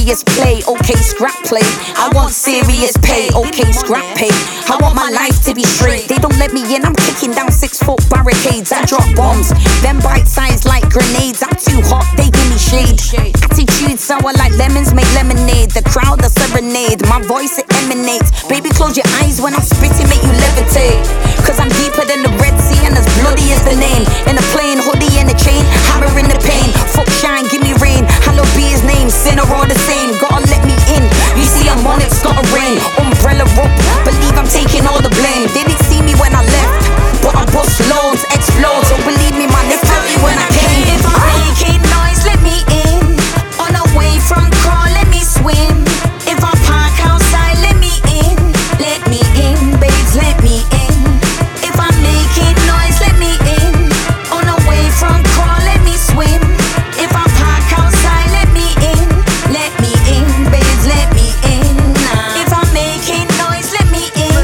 serious play, okay, scrap play. I want serious pay, okay, scrap pay. I want my life to be straight. They don't let me in, I'm kicking down 6-foot barricades. I drop bombs, them bite size like grenades. I'm too hot, they give me shade. Attitude sour like lemons, make lemonade. The crowd a serenade, my voice it emanates. Baby, close your eyes when I'm spitting, make you levitate. Cause I'm deeper than the Red Sea and as bloody as the name. In a plain hoodie and a chain, hammer in the pain. Fuck shine, give me rain. Hallowed be his name, sin are all the same. Gotta let me in. You see I'm on it, it's gotta rain. Umbrella rope, believe I'm taking all the blame. They didn't see me when I left, but I bust loads, explode. So believe me, man, they felt me when I came. If I'm making noise, let me in. On a wave from crawl, let me swim. If I park outside, let me in. Let me in, babes, let me in. If I'm making noise, let me in. On a wave from crawl, let me swim. If I park outside, let me in. Let me in, babes, let me in. If I'm making noise, let me in.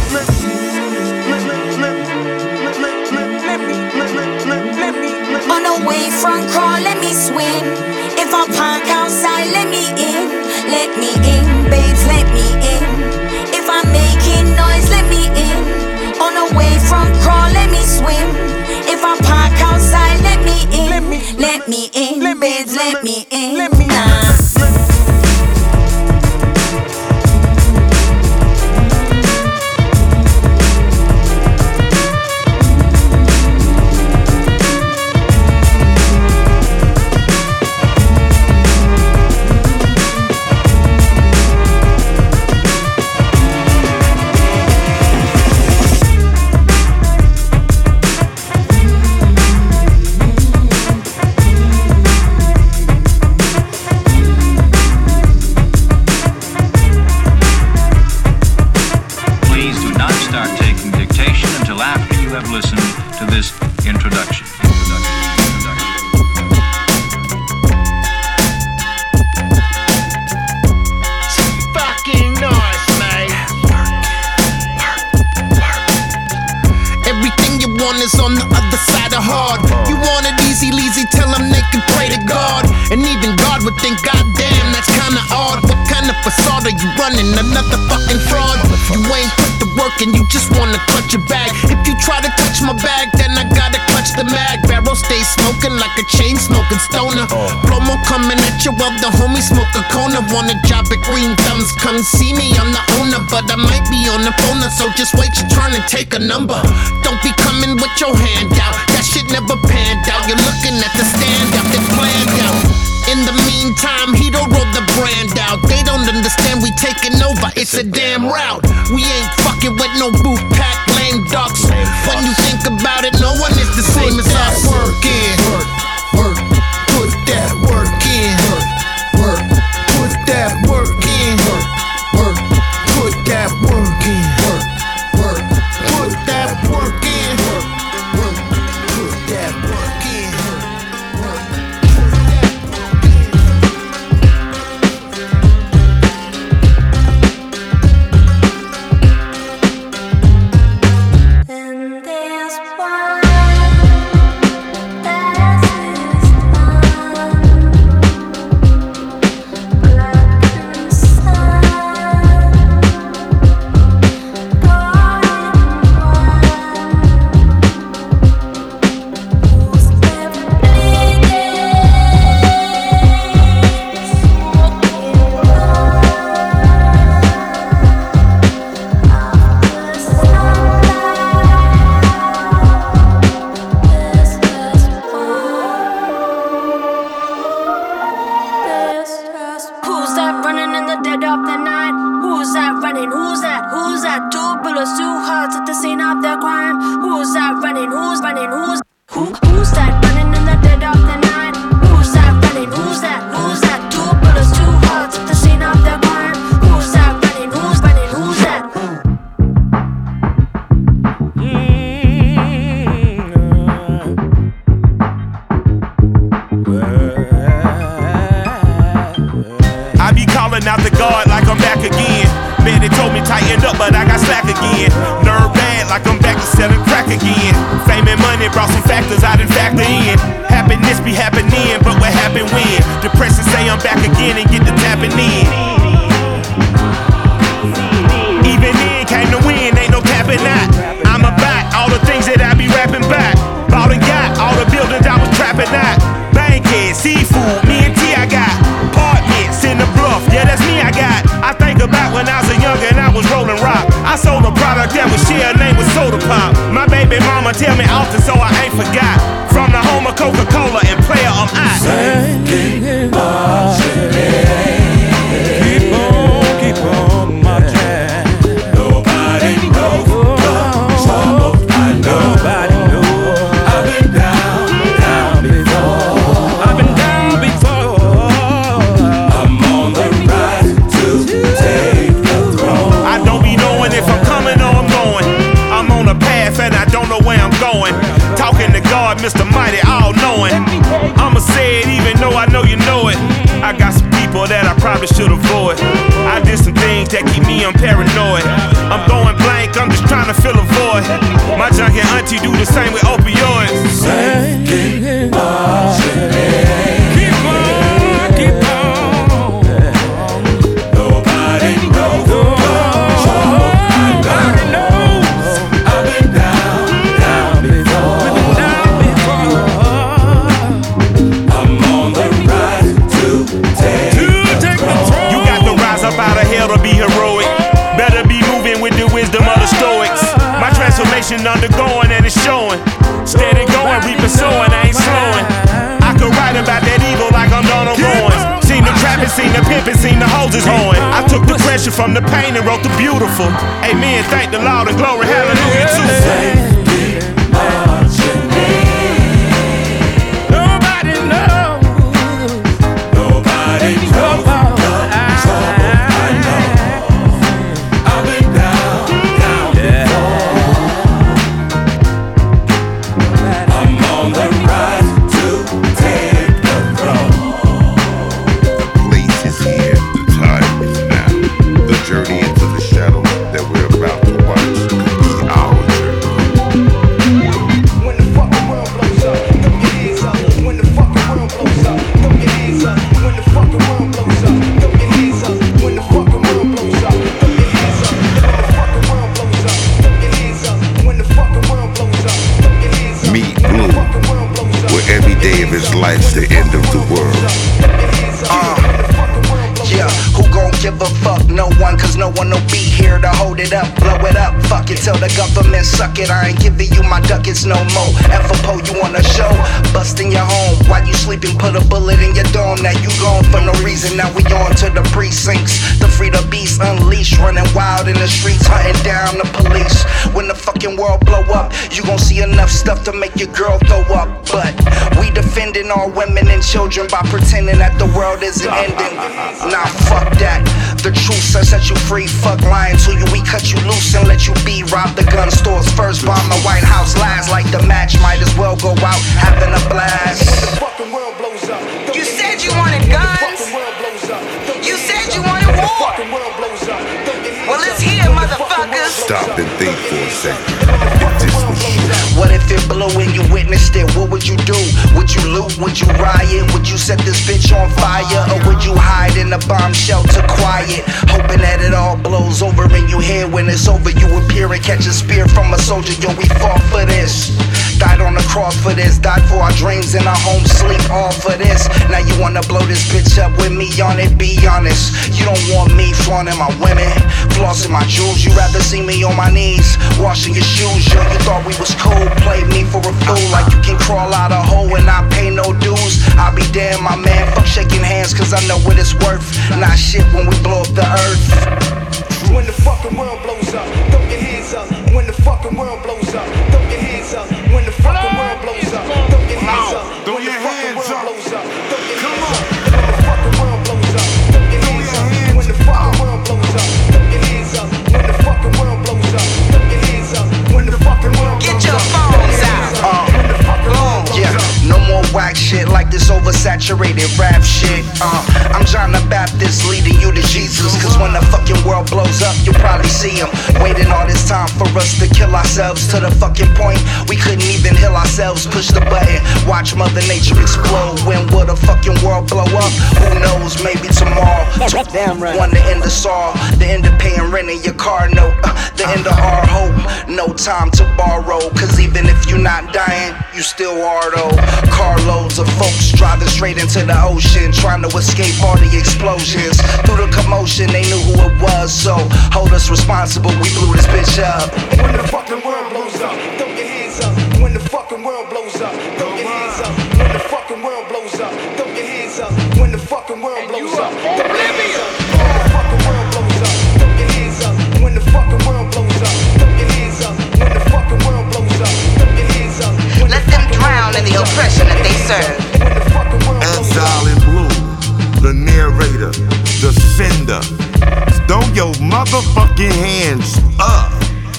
On a wave from crawl, let me swim. If I park outside, let me in. Let me in, babes, let me in. If I'm making noise, let me in. On a wave from crawl, let me swim. If I park outside, let me in. Let me in, babes, let me in. Listen to this introduction. Fucking nice, mate. Everything you want is on the other side of hard. You want it easy, leasy, tell them they can pray to God. And even God would think, God damn, that's kinda odd. What kind of facade are you running? Another fucking fraud. You ain't put the work and you just wanna clutch your bag. If you try to touch my bag, then I gotta clutch the mag. Barrel stays smoking like a chain smoking stoner. Promo coming at you while the homie smoke a Kona. Want a job at Green Thumbs, come see me, I'm the owner. But I might be on the phone, so just wait, you're trying to take a number. Don't be coming with your hand out, that shit never panned out. You're looking at the standout that planned out. In the meantime, he don't roll the brand out. They don't understand we taking over, it's a damn route. We ain't fucking with no boot pack lame ducks. When you think about it, no one is the same as us. Work in, work, put that work in. Work, put that work in. Work, put that work in. Work, put that work in. Work, put that work in. tightened up, but I got slack again. Nerve bad like I'm back to selling crack again. Fame and money brought some factors I didn't factor in. Happiness be happening, but what happened when? Depression say I'm back again and get the tapping in. Even then came the win, ain't no capping out. I'm about all the things that I be rapping back. Bought and got all the buildings I was trapping out. Bankhead, seafood, me and T I got. Apartments in the bluff, yeah that's me I got. I think about when I was a youngin' and I was rolling rock. I sold a product that was share, name was Soda Pop. My baby mama tell me often so I ain't forgot. From the home of Coca-Cola and player I'm out. Keep marching, keep on marching. Nobody knows trouble I know. Nobody knows. I've been down before. I've been down before. I'm on the rise to take the throne. I don't be knowing if I'm coming or I'm going. I'm on a path and I don't know where I'm going. Talking to God, Mr. Mighty, all knowing. I'ma say it even though I know you know it. I got some people that I probably should avoid. I did some things that keep me paranoid. I'm going blank, I'm just trying to fill a void. My junkie auntie do the same with opioids. Keep marching, keep on. Nobody knows. Nobody knows. I've been down before. I'm on the rise to take the throne. You got to rise up out of hell to be heroic. Better be moving with the wisdom of the Stoics. My transformation undergoing and it's showing. Steady going, reaping, sowing, I ain't slowing. I could write about that evil like I'm Donald Goins. Seen the trapping, seen the pimping, seen the hoses hoeing. I took the pressure from the pain and wrote the beautiful. Amen, thank the Lord and glory, hallelujah too. Nobody knows. Nobody knows. I've been down before. I'm on the rise to take the throne. The place is here, the time is now. The journey into the shadow that we're about to watch could be our journey. When the fucking world blows up, throw your hands up. When the fucking world blows up, throw your hands up. When the fucking world blows up, throw your hands up. When the fucking world blows up, throw your hands up. When the fucking world blows up, throw your hands up. Meet Blue, where every day of his life's the end of the world. Yeah, who gon' give a fuck? No one, cause no one will be here to hold it up, blow it up. Fuck it, tell the government suck it. I ain't giving you my ducats no more. F-a-po, you on a show, busting your home. While you sleeping, put a bullet in your dome. Now you gone for no reason, now we on to the precincts. To free the beast, unleashed, running wild in the streets, hunting down the police. When the fucking world blow up, you gon' see enough stuff to make your girl throw up. But we defending our women and children by pretending that the world isn't ending. Nah, fuck that. The truth says set you free. Fuck lying to you. We cut you loose and let you be. Rob the gun stores first, bomb the White House last. Like the match might as well go out having a blast. You said you wanted guns. You said you wanted war. Well, it's here, motherfuckers. Stop and think for a second. What if it blew and you witnessed it? What would you do? Would you loot? Would you riot? Would you set this bitch on fire? Or would you hide in a bomb shelter quiet? Hoping that it all blows over and you hear when it's over you appear and catch a spear from a soldier. Yo, we fought for this. Died on the cross for this. Died for our dreams and our home sleep. All for this. Now you wanna blow this bitch up with me on it? Be honest. You don't want me flaunting my women, flossing my jewels. You rather see me on my knees, washing your shoes. Yo, you thought we was cool. Played me for a fool. Like you can crawl out a hole and I pay no dues. I'll be damn, my man. Fuck shaking hands cause I know what it's worth. Not shit when we blow up the earth. When the fucking world blows up, throw your hands up. When the fucking world blows up, throw your hands up. When the fucking world blows up, throw your hands up. Throw your hands up. Come on. When the fucking world blows up, throw your hands up. When the fucking world blows up, throw your hands up. When the fucking world blows up, throw your hands up. When the fucking world blows up, get your phones out. Yeah, no more whack shit like this oversaturated saturated rap shit. I'm John the Baptist leading you to Jesus. Cause when the fucking world blows up, you'll probably see him. Waiting all this time for us to kill ourselves to the fucking point we couldn't even heal ourselves. Push the button, watch Mother Nature explode. When will the fucking world blow up? Who knows, maybe tomorrow. Damn right. One, the end of Saul, the end of paying rent in your car note, the end of our hope. No time to borrow, cause even if you're not dying, you still are though. Carloads of folks driving straight into the ocean, trying to escape all the explosions. Through the commotion, they knew who it was, so hold us responsible, we blew this bitch up. When the fucking world blows up, throw your hands up. When the fucking world blows up, throw your hands up. When the fucking world blows up, throw your hands up. When the fucking world blows up, throw your hands up. When the fucking world blows up, throw your hands up. When the fucking world blows up, throw your hands up. When the fucking world blows up, throw your hands up. Let them drown in the oppression that they serve. Exile in Blue, the narrator, the sender. Throw your motherfucking hands up.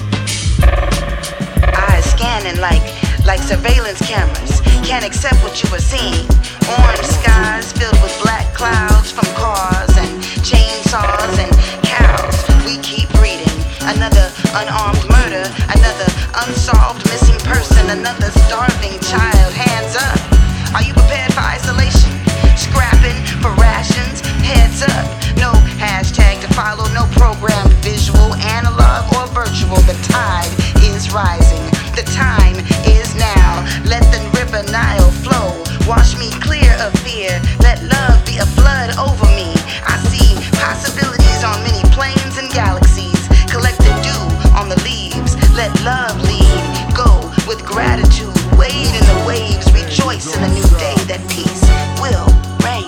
Eyes scanning like surveillance cameras. Can't accept what you were seeing. Orange skies filled with black clouds from cars and chainsaws and cows. We keep reading. Another unarmed murder. Another unsolved missing person. Another starving child. Hands up. Are you prepared for isolation? Scrapping for rations? Heads up. No hashtag to follow. No programmed visual, analog or virtual. The tide is rising. The time is now. Let the river Nile flow. Wash me clear of fear. Let love be a flood over me. I see possibilities on many planes and galaxies. Collect the dew on the leaves. Let love lead. Go with gratitude. Wade in the waves. Rejoice in the new day that peace will reign.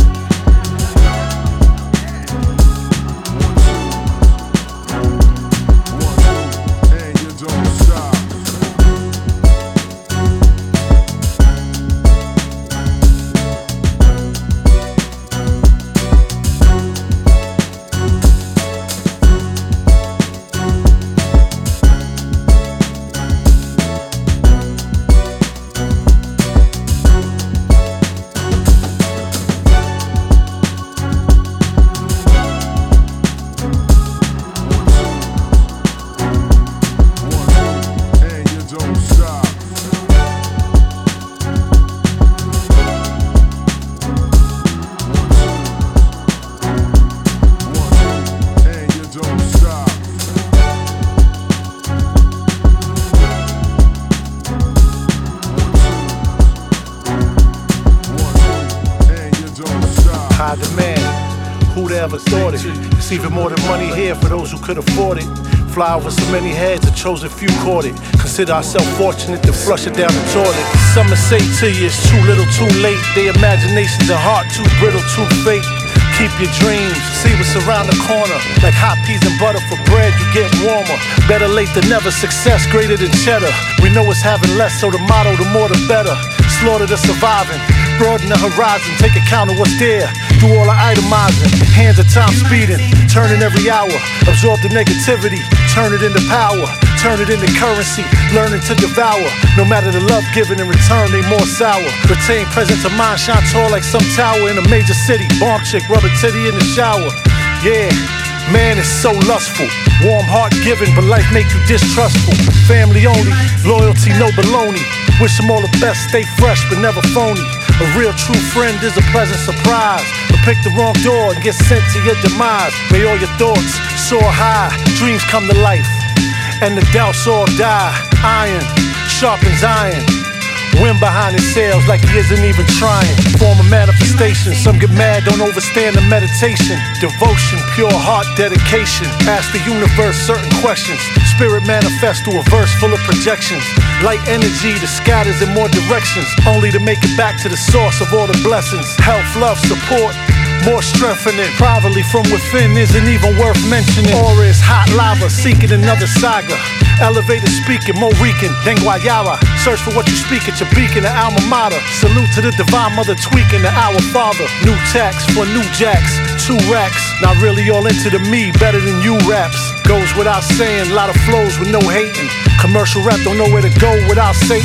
High demand, who'd ever thought it? It's even more than money here for those who could afford it. Fly over so many heads, a chosen few caught it. Consider ourselves fortunate to flush it down the toilet. Some will say to you it's too little too late. Their imaginations are heart too brittle, too fake. Keep your dreams, see what's around the corner. Like hot peas and butter for bread, you get warmer. Better late than never, success greater than cheddar. We know it's having less, so the motto, the more the better. Slaughter the surviving, broaden the horizon, take account of what's there. Do all the itemizing, hands of time speeding, turning every hour. Absorb the negativity, turn it into power. Turn it into currency, learning to devour. No matter the love given in return, they more sour. Retain presence of mind, shine tall like some tower in a major city. Bomb chick, rubber titty in the shower. Yeah, man is so lustful. Warm heart giving, but life make you distrustful. Family only, loyalty no baloney. Wish them all the best, stay fresh but never phony. A real true friend is a pleasant surprise. But pick the wrong door and get sent to your demise. May all your thoughts soar high, dreams come to life. And the doubts all die. Iron sharpens iron. Wind behind his sails like he isn't even trying. Form a manifestation. Some get mad, don't overstand the meditation. Devotion, pure heart dedication. Ask the universe certain questions. Spirit manifests through a verse full of projections. Light energy that scatters in more directions, only to make it back to the source of all the blessings. Health, love, support, more strengthening. Privately from within isn't even worth mentioning. Aura is hot lava, seeking another saga. Elevated speaking, more reeking than Guayaba. Search for what you speak at your beacon, the alma mater. Salute to the divine mother tweaking, the our father. New tax for new jacks, 2 racks. Not really all into the me, better than you raps. Goes without saying, a lot of flows with no hating. Commercial rap don't know where to go without Satan.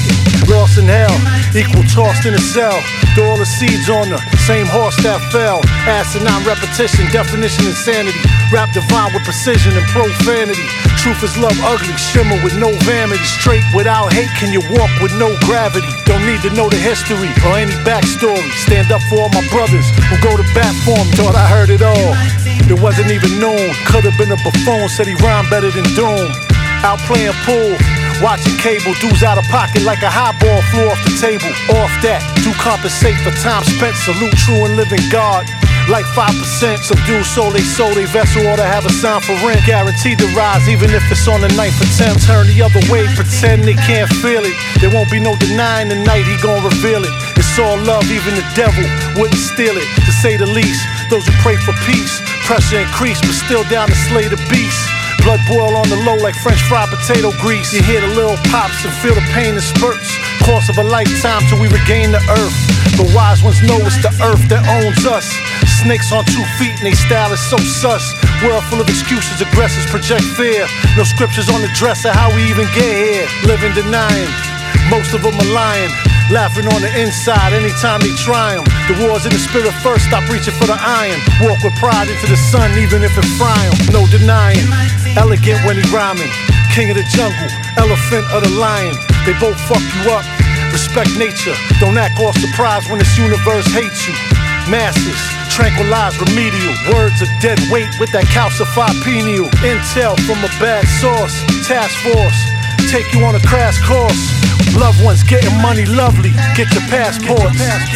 Lost in hell, equal tossed in a cell. Throw all the seeds on the same horse that fell. Asinine repetition, definition insanity. Rap divine with precision and profanity. Truth is love, ugly, shimmer with no vanity. Straight without hate, can you walk with no gravity? Don't need to know the history or any backstory. Stand up for all my brothers who go to bat for them. Thought I heard it all, it wasn't even known. Could've been a buffoon, said he rhymed better than Doom. Out playing pool, watching cable, dudes out of pocket like a high ball flew off the table. Off that, do compensate for time spent. Salute true and living God. Like 5%, some dudes sold they vessel ought to have a sign for rent. Guaranteed to rise even if it's on the 9th attempt. Turn the other way, pretend they can't feel it. There won't be no denying the night he gon' reveal it. It's all love, even the devil wouldn't steal it. To say the least, those who pray for peace, pressure increase but still down to slay the beast. Blood boil on the low like French fried potato grease. You hear the little pops and feel the pain in spurts. Course of a lifetime till we regain the earth. The wise ones know it's the earth that owns us. Snakes on 2 feet and they style is so sus. World full of excuses, aggressors project fear. No scriptures on the dress of how we even get here. Living denying, most of them are lying. Laughing on the inside anytime they try 'em. The war's in the spirit first, stop reaching for the iron. Walk with pride into the sun even if it fry 'em. No denying, elegant when he rhyming. King of the jungle, elephant of the lion. They both fuck you up, respect nature. Don't act all surprised when this universe hates you. Masses, tranquilized, remedial. Words of dead weight with that calcified pineal. Intel from a bad source, task force. Take you on a crash course. Loved ones getting money lovely. Get your passports.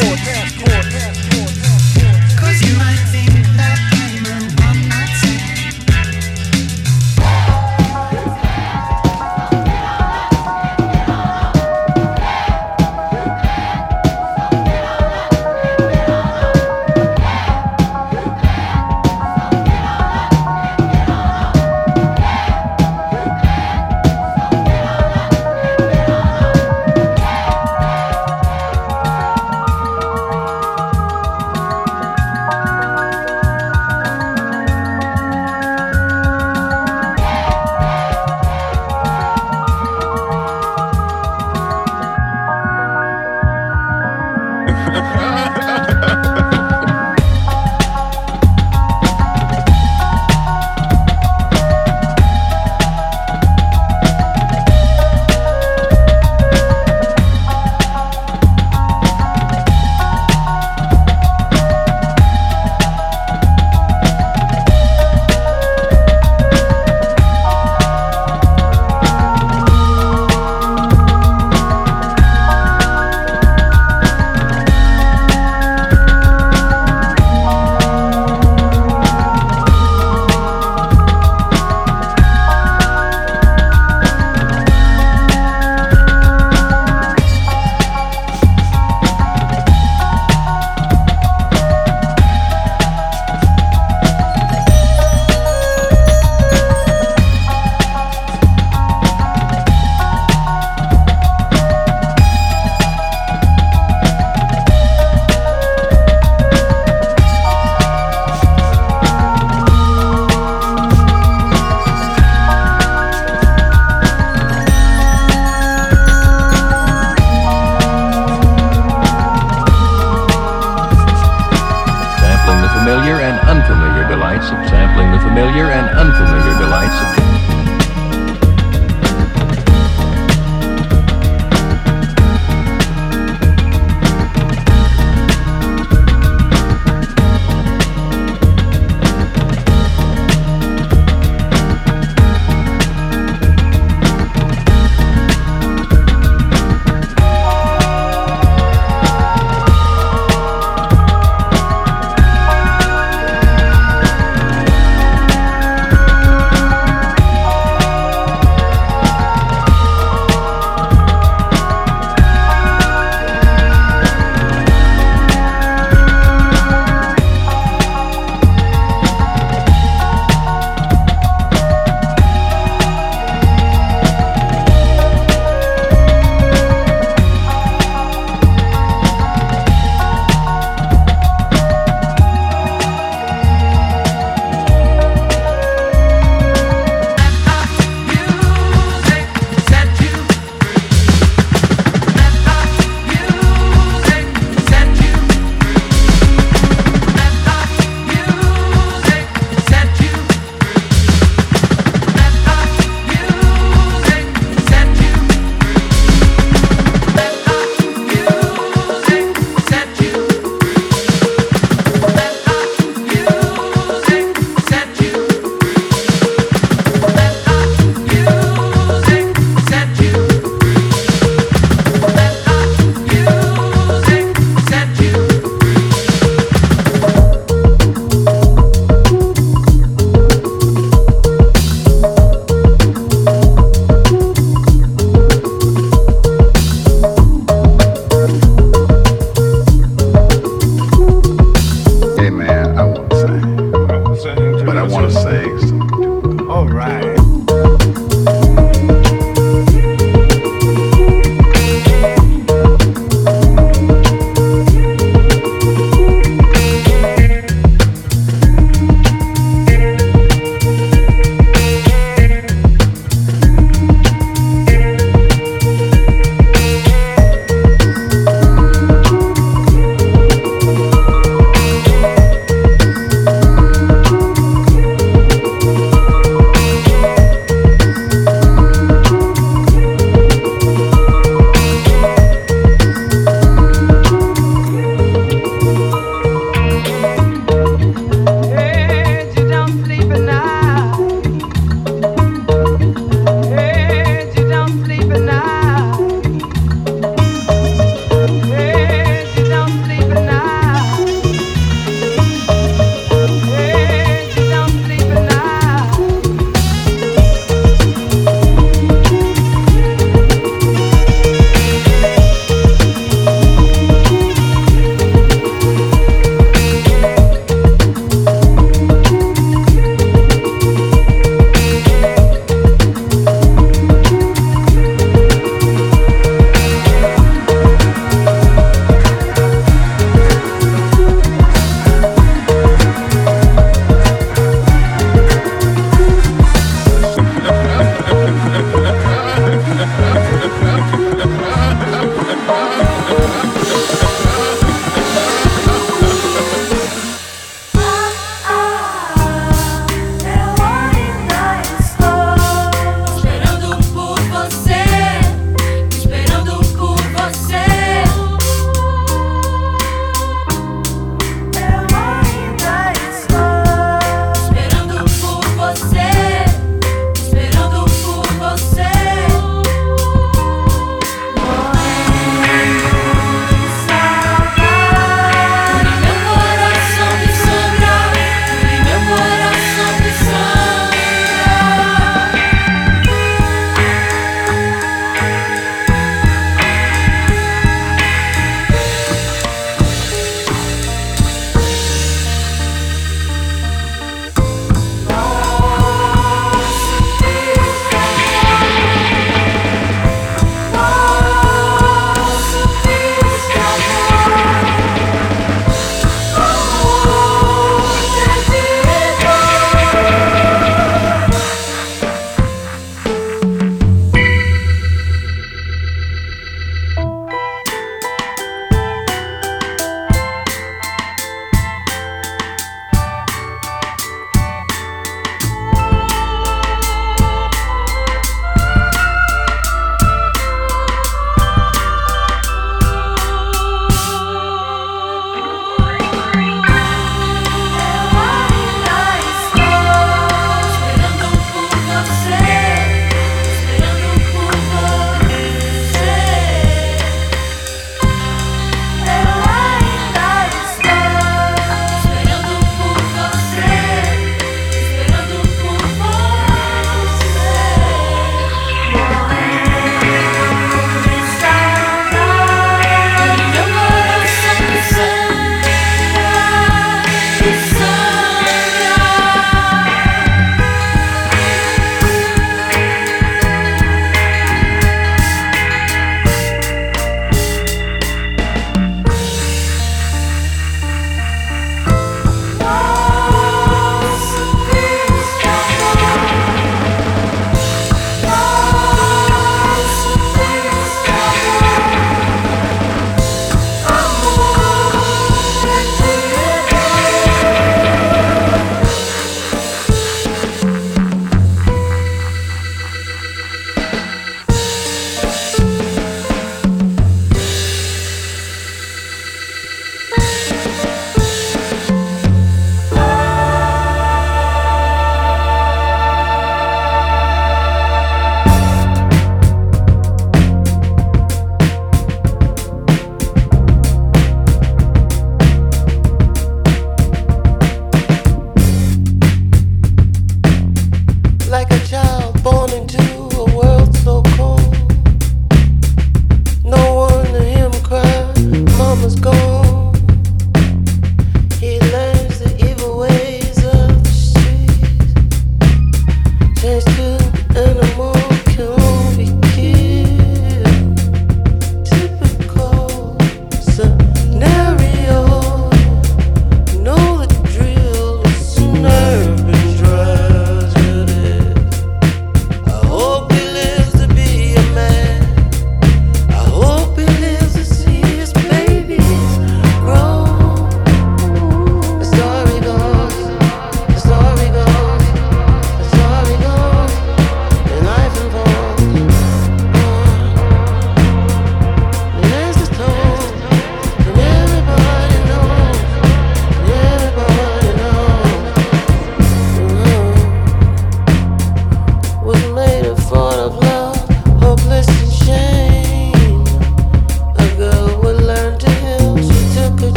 Sampling the familiar and unfamiliar delights of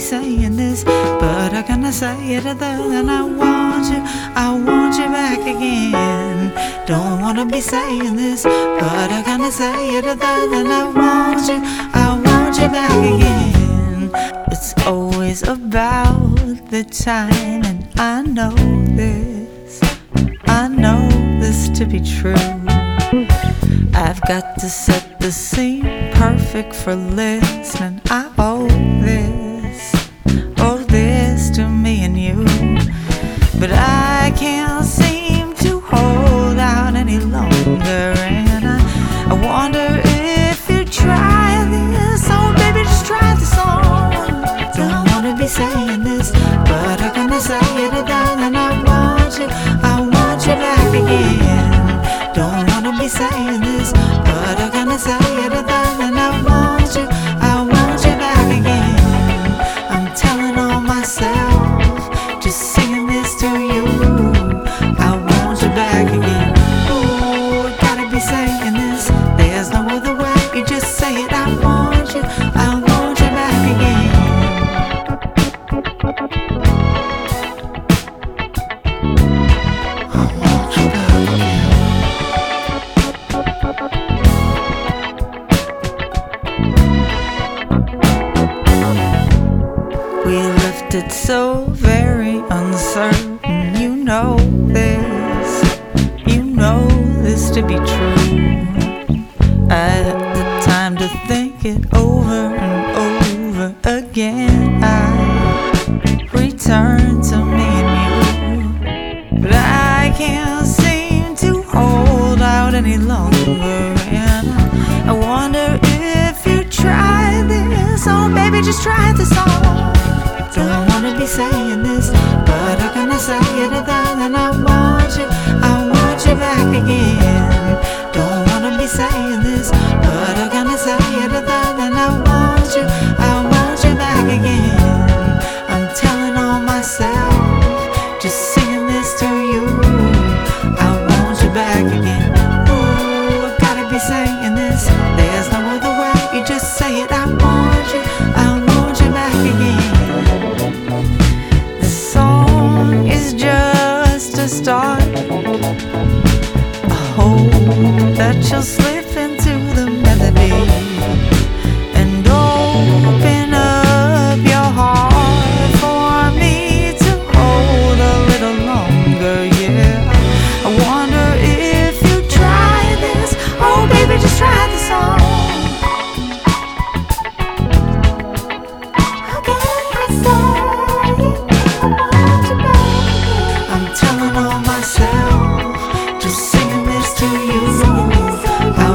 saying this, but I kinda say it other than I want you back again. Don't wanna be saying this, but I kinda say it other than I want you back again. It's always about the time, and I know this to be true. I've got to set the scene perfect for listening. I owe this to me and you, but I can't seem to hold out any longer, and I wonder if you try this. Oh baby, just try this on. Don't wanna be saying this, but I kinda say it again, and I want you back again. Don't wanna be saying this, but I kinda say it again, and I want you back again. I'm telling on myself, just singing this to you. I want you back again. Ooh, I gotta be saying this. There's no other way. You just say it. I want you back again. We left it so very uncertain. You know this to be true. I had the time to think it over and over again. I returned to me and you, but I can't seem to hold out any longer, and I wonder if you try this. Oh baby, just try this on. Don't wanna be saying this, but I kinda say it again, and I want you back again. Don't wanna be saying this, but I kinda say it again, and I want you back again. I'm telling on myself, just singing this to you. I want you back again. Ooh, I gotta be saying this. There's no other way. You just say it. I want you back again. The song is just a start. I hope that you'll slip into the melody and open up your heart for me to hold a little longer. Yeah, I wonder if you try this. Oh baby, just try this on. I'm telling on myself, just singing this to you. I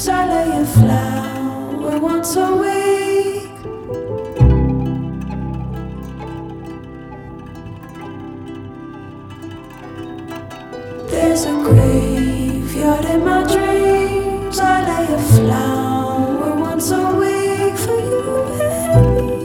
dreams, I lay a flower once a week. There's a graveyard in my dreams, I lay a flower once a week for you and me.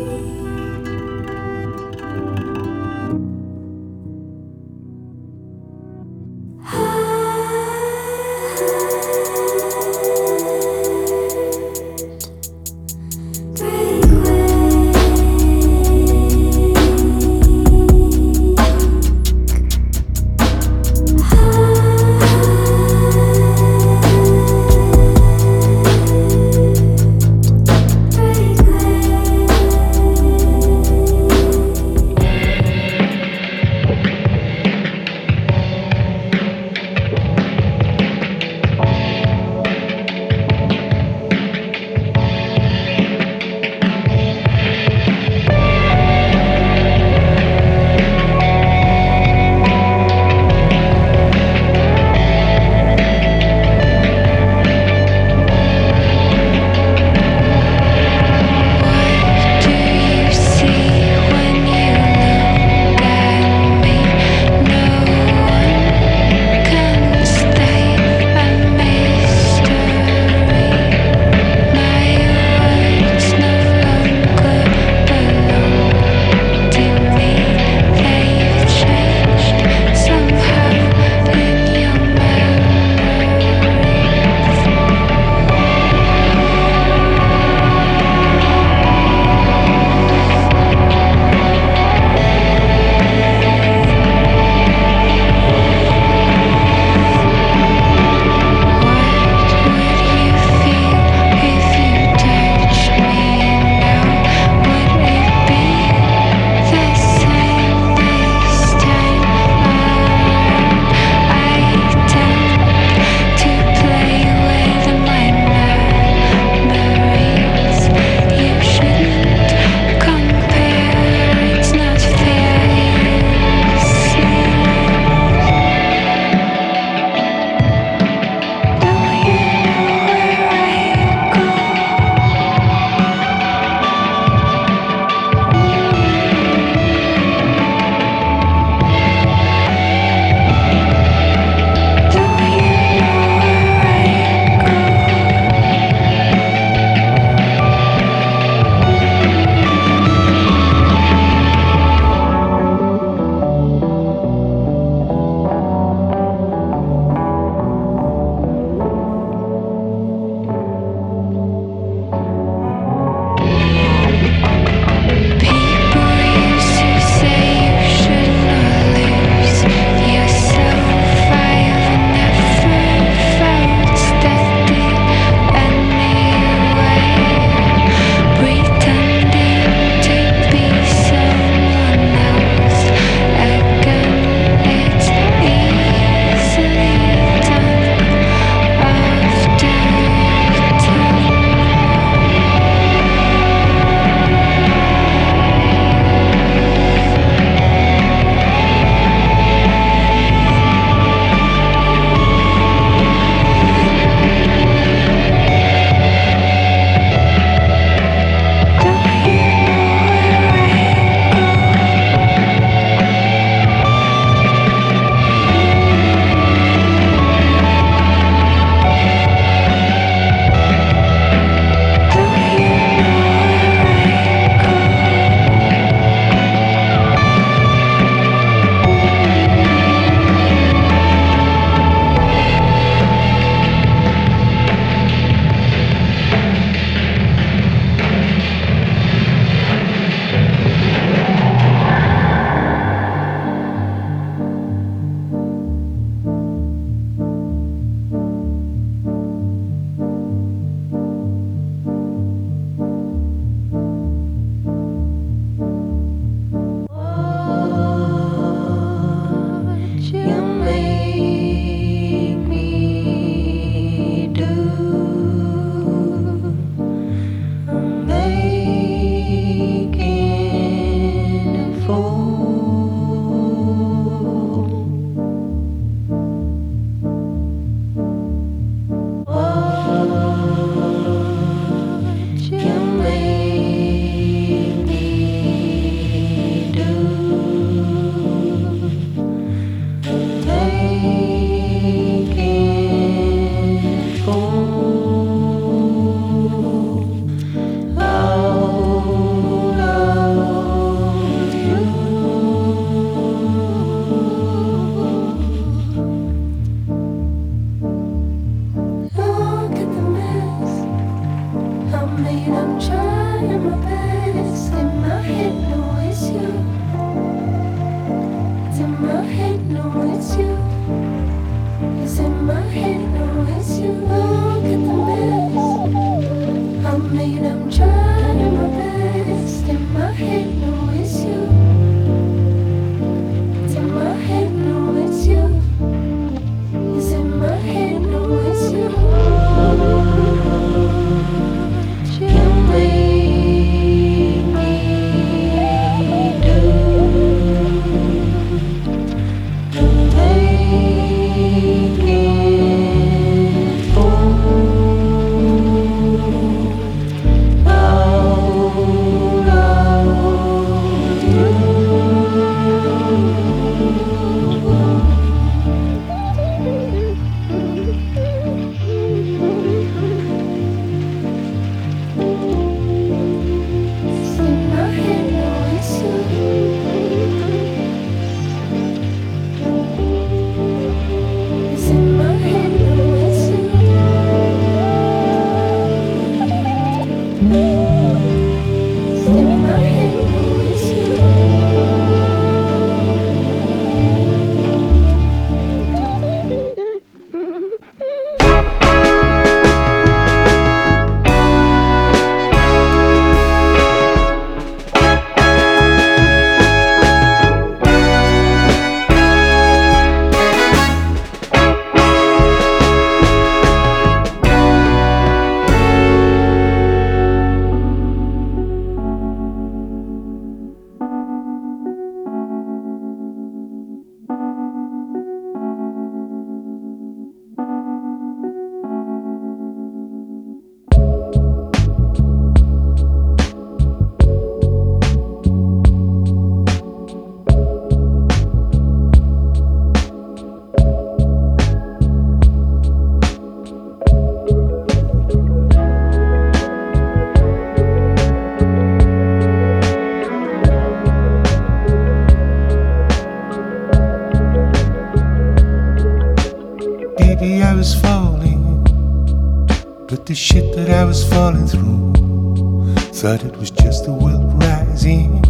the shit that I was falling through. Thought it was just the world rising.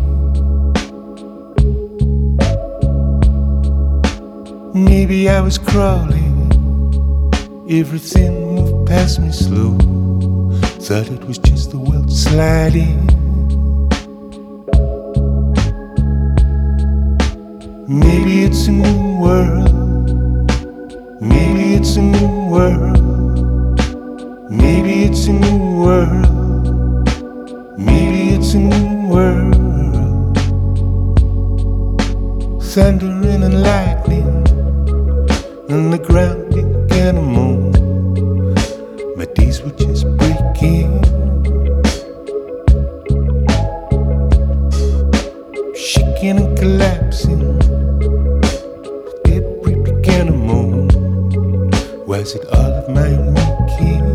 Maybe I was crawling, everything moved past me slow. Thought it was just the world sliding. Maybe it's a new world. Maybe it's a new world. Maybe it's a new world. Maybe it's a new world. Thundering and lightning, and the ground began to moan. My days were just breaking. Shaking and collapsing. Debris began to moan. Was it all of my making?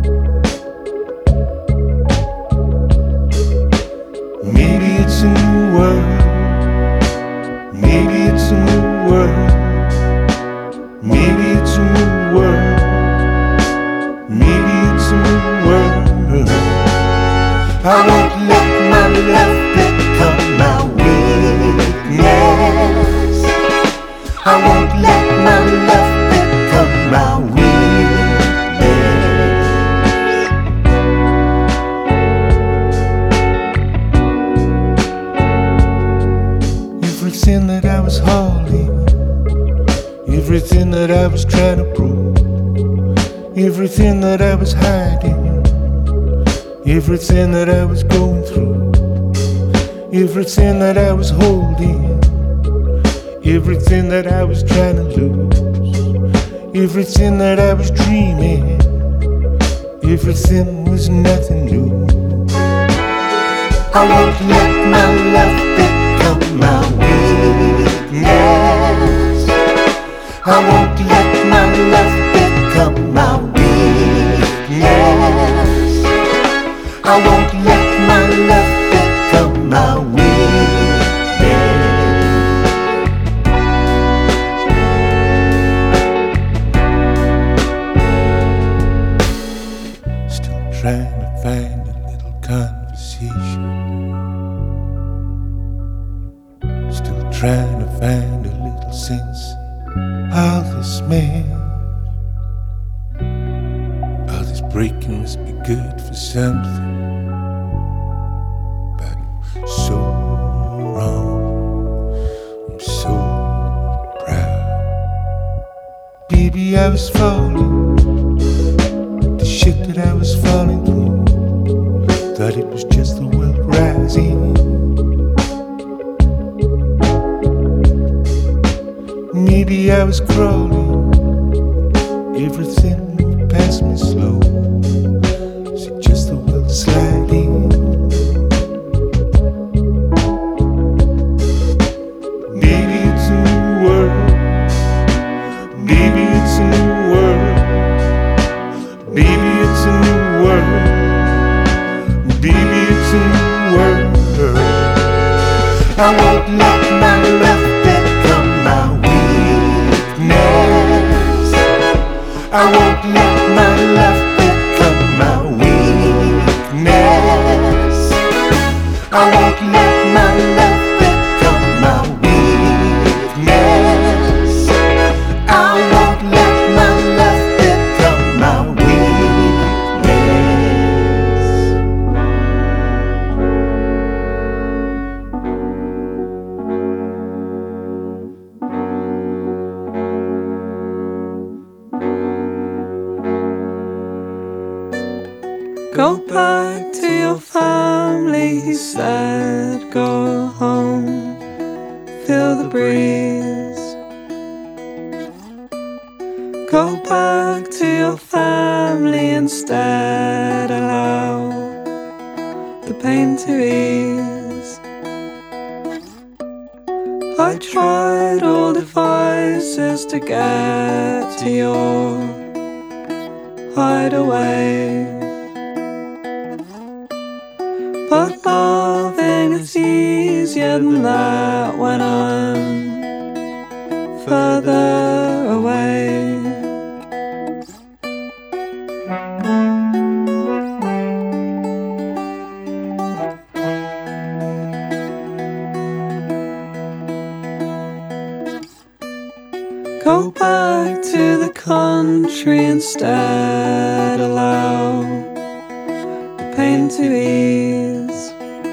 Maybe it's a new world. Maybe it's a new world. Maybe it's a new world. Maybe it's a new world. I won't let my love become my weakness. I won't let my love become my weakness. Everything that I was holding, everything that I was trying to prove, everything that I was hiding, everything that I was going through, everything that I was holding, everything that I was trying to lose, everything that I was dreaming, everything was nothing new. I won't let my love become my weakness. I won't let my love become my weakness. I won't let my love become my weakness. Still trying to find a little conversation. Still trying to find a little sense of this man. All this breaking must be good for something, but I'm so wrong. I'm so proud. Baby, I was falling. The shit that I was falling through, thought it was just the world rising. Maybe I was crawling, everything moved past me slow. Is it just the world sliding? Maybe it's a new world. Maybe it's a new world. Maybe it's a new world. Maybe it's a new world. I won't let my love become my weakness. I won't let my love become my weakness. I won't let my love become my weakness. I won't let my love become my Go back to your family, he said. Go home, feel the breeze. Go back to your family instead. Allow the pain to ease. I tried all devices to get to your hideaway, but loving is easier than that when I'm further away. Go back to the country instead. Allow the pain to ease.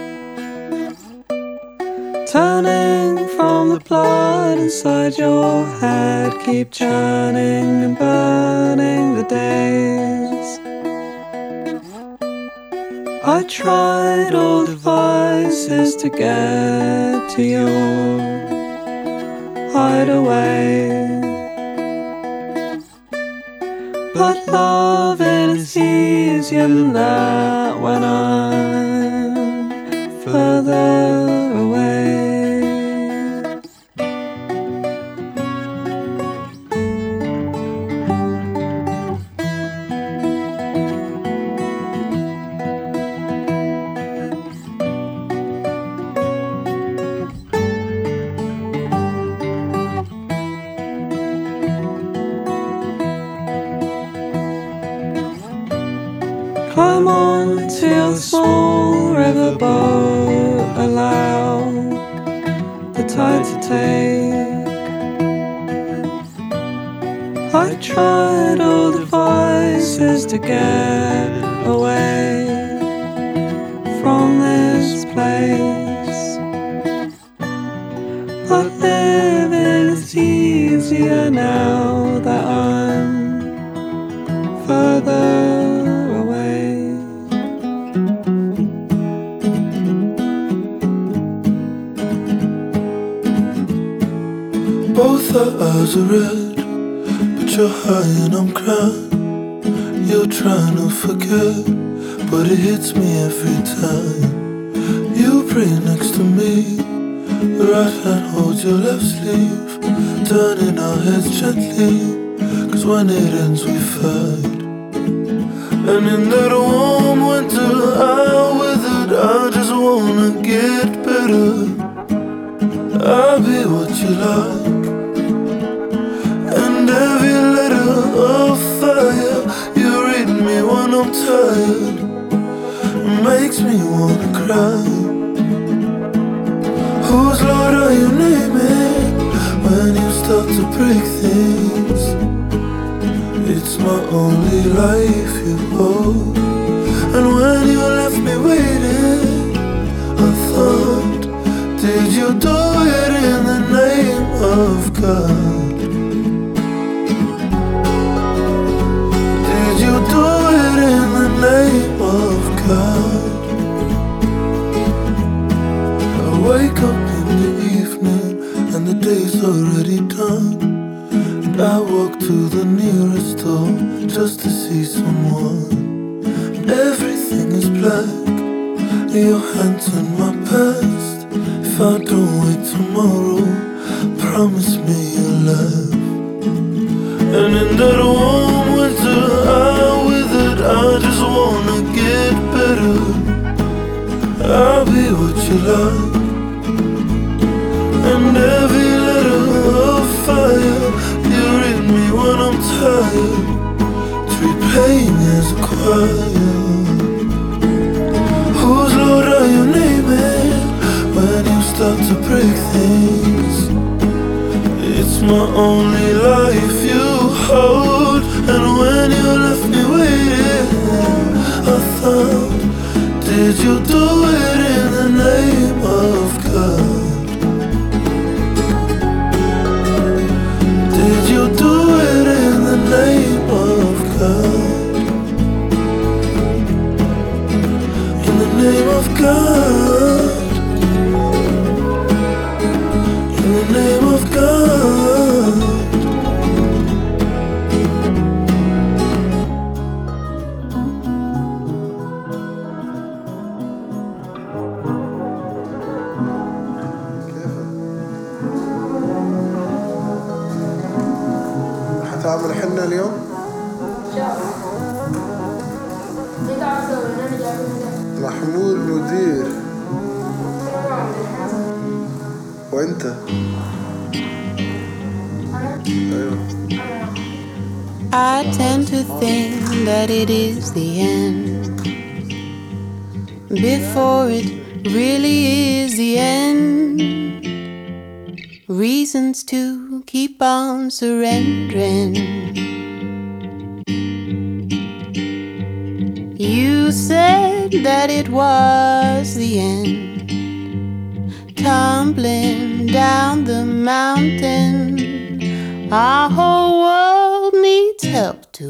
Turning from the blood inside your head, keep churning and burning the days. I tried all devices to get to your hideaway, but loving is easier than that when I'm further away. Climb onto your small riverboat, allow the tide to take. I tried all devices to get away from this place, but living is easier now that I'm further away. Both our eyes are red, but you're high and I'm crying. You're trying to forget, but it hits me every time. You pray next to me, your right hand holds your left sleeve, turning our heads gently, 'cause when it ends we fight. And in that warm winter hell with it, I just wanna get better. I'll be what you like, and every letter of fire you read me when I'm tired makes me wanna cry. Whose Lord are you naming when you start to break things? It's my only life you hold. And when you left me waiting, I thought, did you do it in the name of God? Did you do it in the name of God? I wake up in the evening and the day's already done, and I walk to the nearest door just to see someone. Everything is black, your hands in my past. If I don't wait tomorrow, promise me you'll laugh. And in that warm winter, with it, I just wanna get better. I'll be what you like, and every letter of fire you read me when I'm tired, it's replaying as a choir. Whose Lord are you naming when you start to break things? It's my only life you hold. And when you left me waiting, I thought, did you do it in the name of God? Did you do it in the name of God? Name of God, in the name of God. حتعمل حنة اليوم؟ محمود مدير وانت ايوه. I tend to think that it is the end before it really is the end. Reasons to keep on surrendering. You said that it was the end, tumbling down the mountain. Our whole world needs help to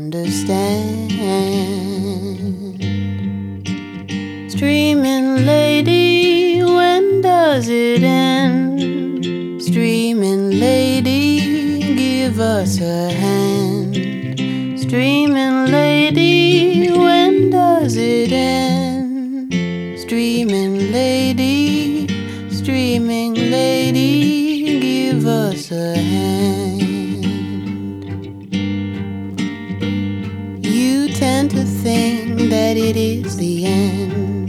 understand. Streaming lady, when does it end? Streaming lady, give us a hand. Streaming lady, when does it end? Streaming lady, give us a hand. You tend to think that it is the end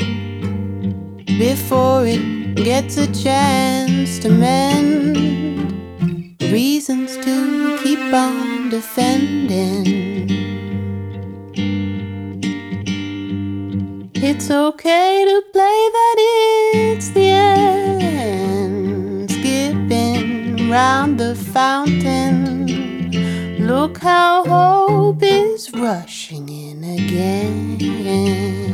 before it gets a chance to mend. Reasons to keep on defending. It's okay to play that it's the end. Skipping round the fountain, look how hope is rushing in again.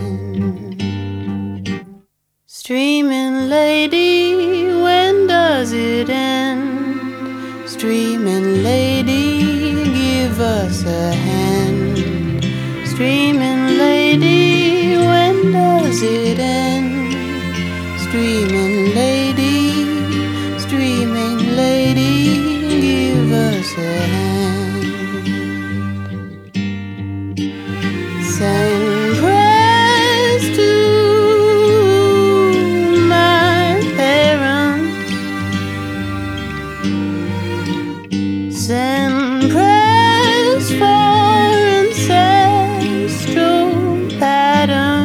Streaming lady, when does it end? Streaming lady, give us a hand. Streaming lady, when does it end? Streaming lady, give us a hand. Send prayers to my parents. Send prayers for ancestral patterns.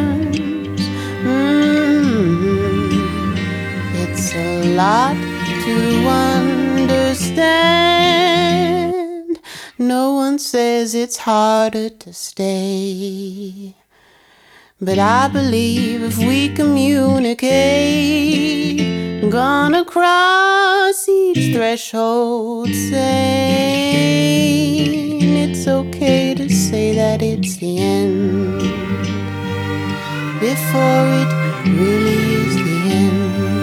says it's harder to stay. But I believe if we communicate, I'm gonna cross each threshold saying it's okay to say that it's the end before it really is the end.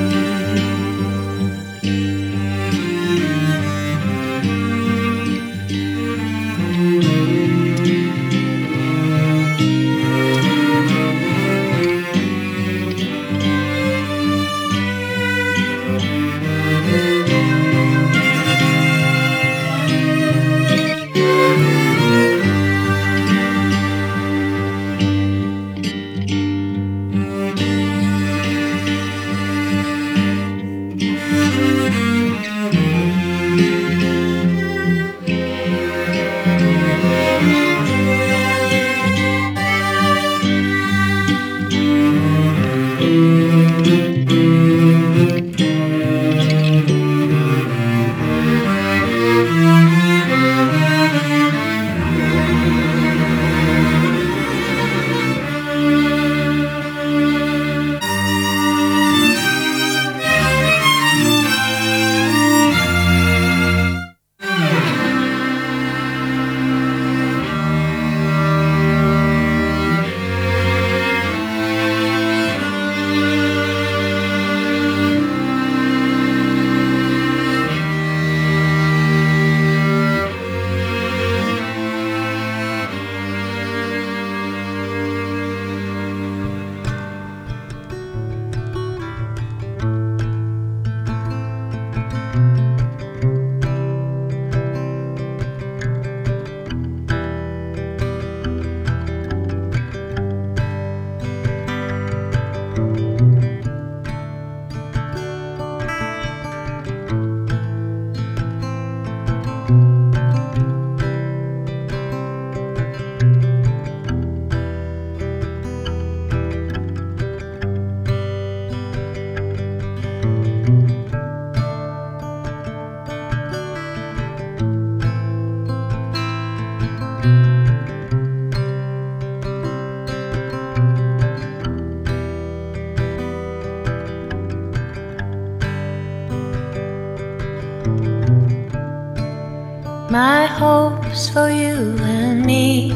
My hopes for you and me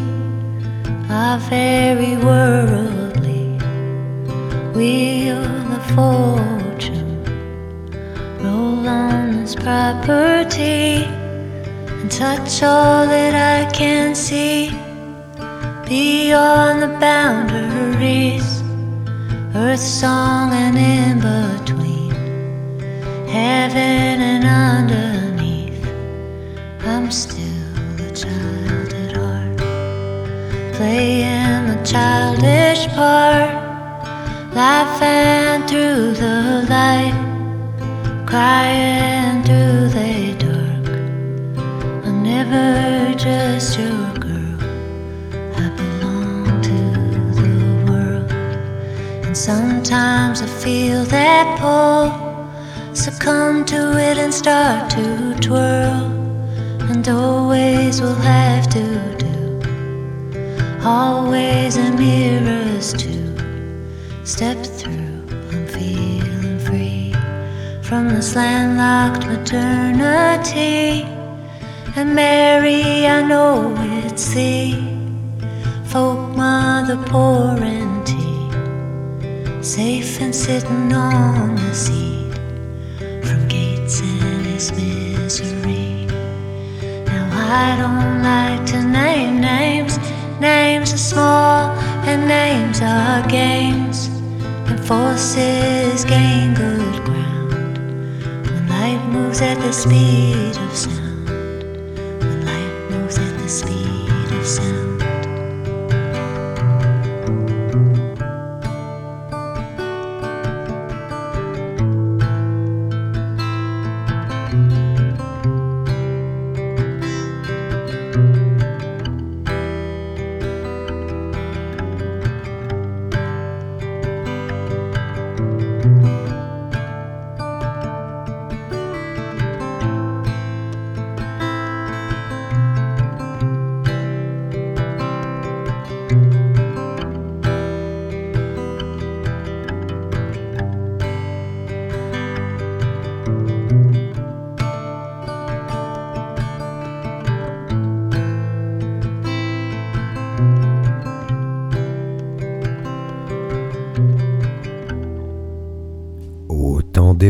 are very worldly. Wheel of fortune, roll on this property and touch all that I can see beyond the boundaries, earth song and in between, heaven and underneath. I'm still a child at heart, playing a childish part, laughing through the light, crying through the dark. I'm never just your girl, I belong to the world. And sometimes I feel that pull, succumb to it and start to twirl. And always will have to do, always a mirrors to step through. I'm feeling free from this landlocked maternity. And Mary, I know it's thee, folk mother pouring tea, safe and sitting on the seat from Gates and his misery. I don't like to name names. Names are small and names are games, and forces gain good ground when light moves at the speed of sound. When light moves at the speed of sound.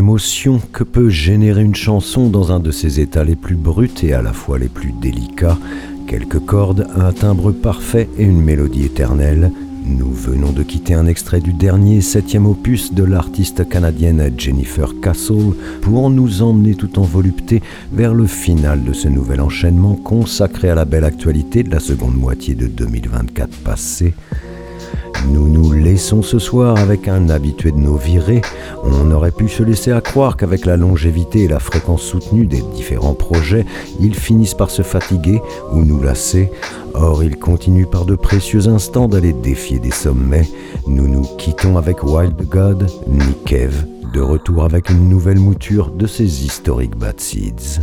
l'émotion que peut générer une chanson dans un de ses états les plus bruts et à la fois les plus délicats. Quelques cordes, un timbre parfait et une mélodie éternelle. Nous venons de quitter un extrait du dernier 7e opus de l'artiste canadienne Jennifer Castle pour nous emmener tout en volupté vers le final de ce nouvel enchaînement consacré à la belle actualité de la seconde moitié de 2024 passée. Nous nous laissons ce soir avec un habitué de nos virées. On aurait pu se laisser à croire qu'avec la longévité et la fréquence soutenue des différents projets, ils finissent par se fatiguer ou nous lasser. Or, ils continuent par de précieux instants d'aller défier des sommets. Nous nous quittons avec Wild God, Nick Cave, de retour avec une nouvelle mouture de ses historiques Bad Seeds.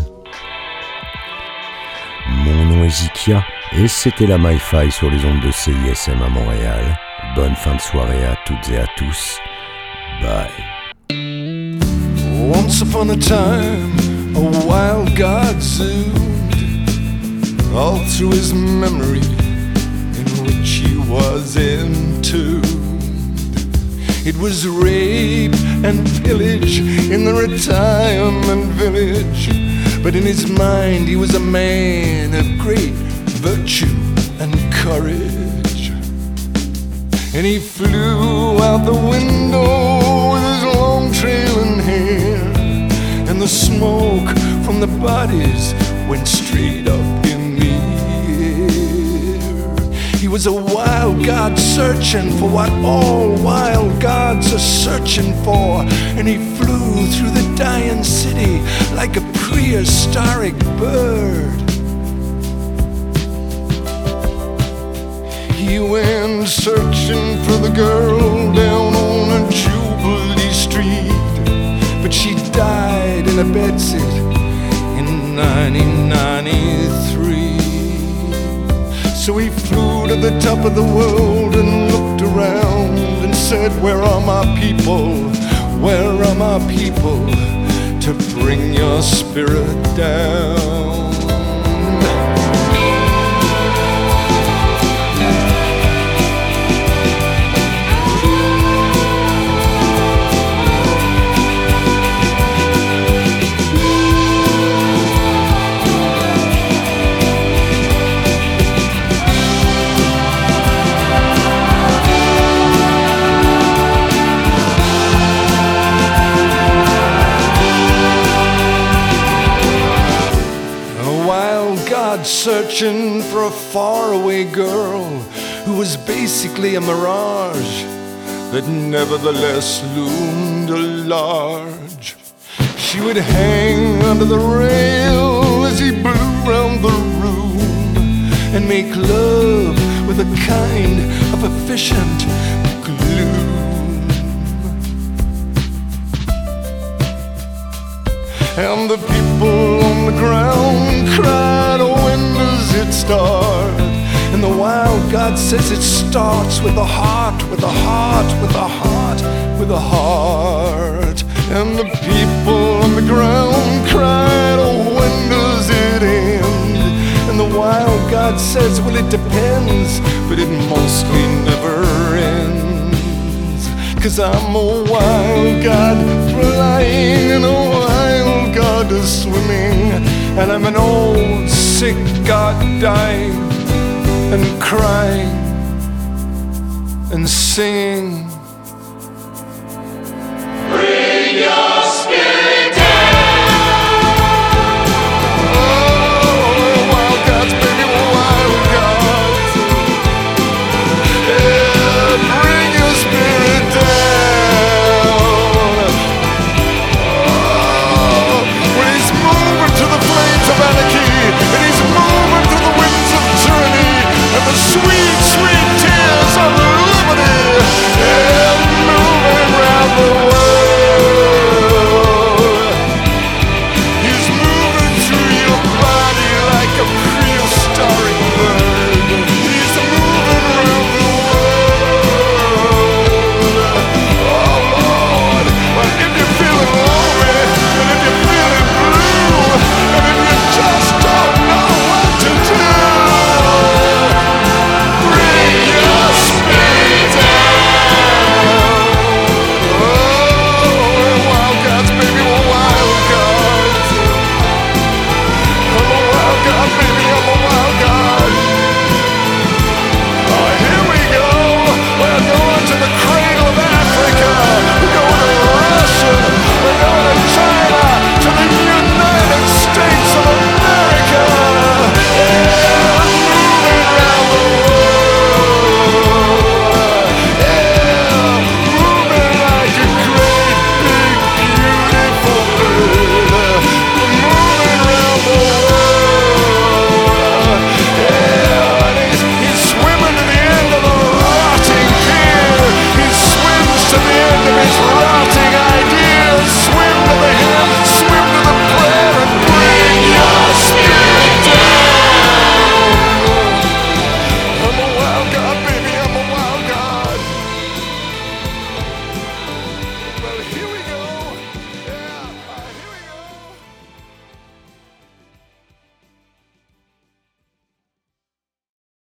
Mon nom est Zikia et c'était la MyFi sur les ondes de CISM à Montréal. Bonne fin de soirée à toutes et à tous. Bye. Once upon a time, a wild god zoomed all through his memory, in which he was entombed. It was rape and pillage in the retirement village, but in his mind he was a man of great virtue and courage. And he flew out the window with his long trailing hair, and the smoke from the bodies went straight up in the air. He was a wild god searching for what all wild gods are searching for, and he flew through the dying city like a prehistoric bird. He went searching for the girl down on a Jubilee Street, but she died in a bedsit in 1993. So he flew to the top of the world and looked around and said, where are my people? Where are my people to bring your spirit down? Searching for a faraway girl who was basically a mirage that nevertheless loomed large. She would hang under the rail as he blew round the room and make love with a kind of efficient gloom. And the people on the ground cried, oh, when does it start? And the wild god says it starts with a heart, with a heart, with a heart, with a heart. And the people on the ground cried, oh, when does it end? And the wild god says, well, it depends, but it mostly never ends. 'Cause I'm a wild god flying and a wild god swimming, and I'm an old sick god dying and crying and singing.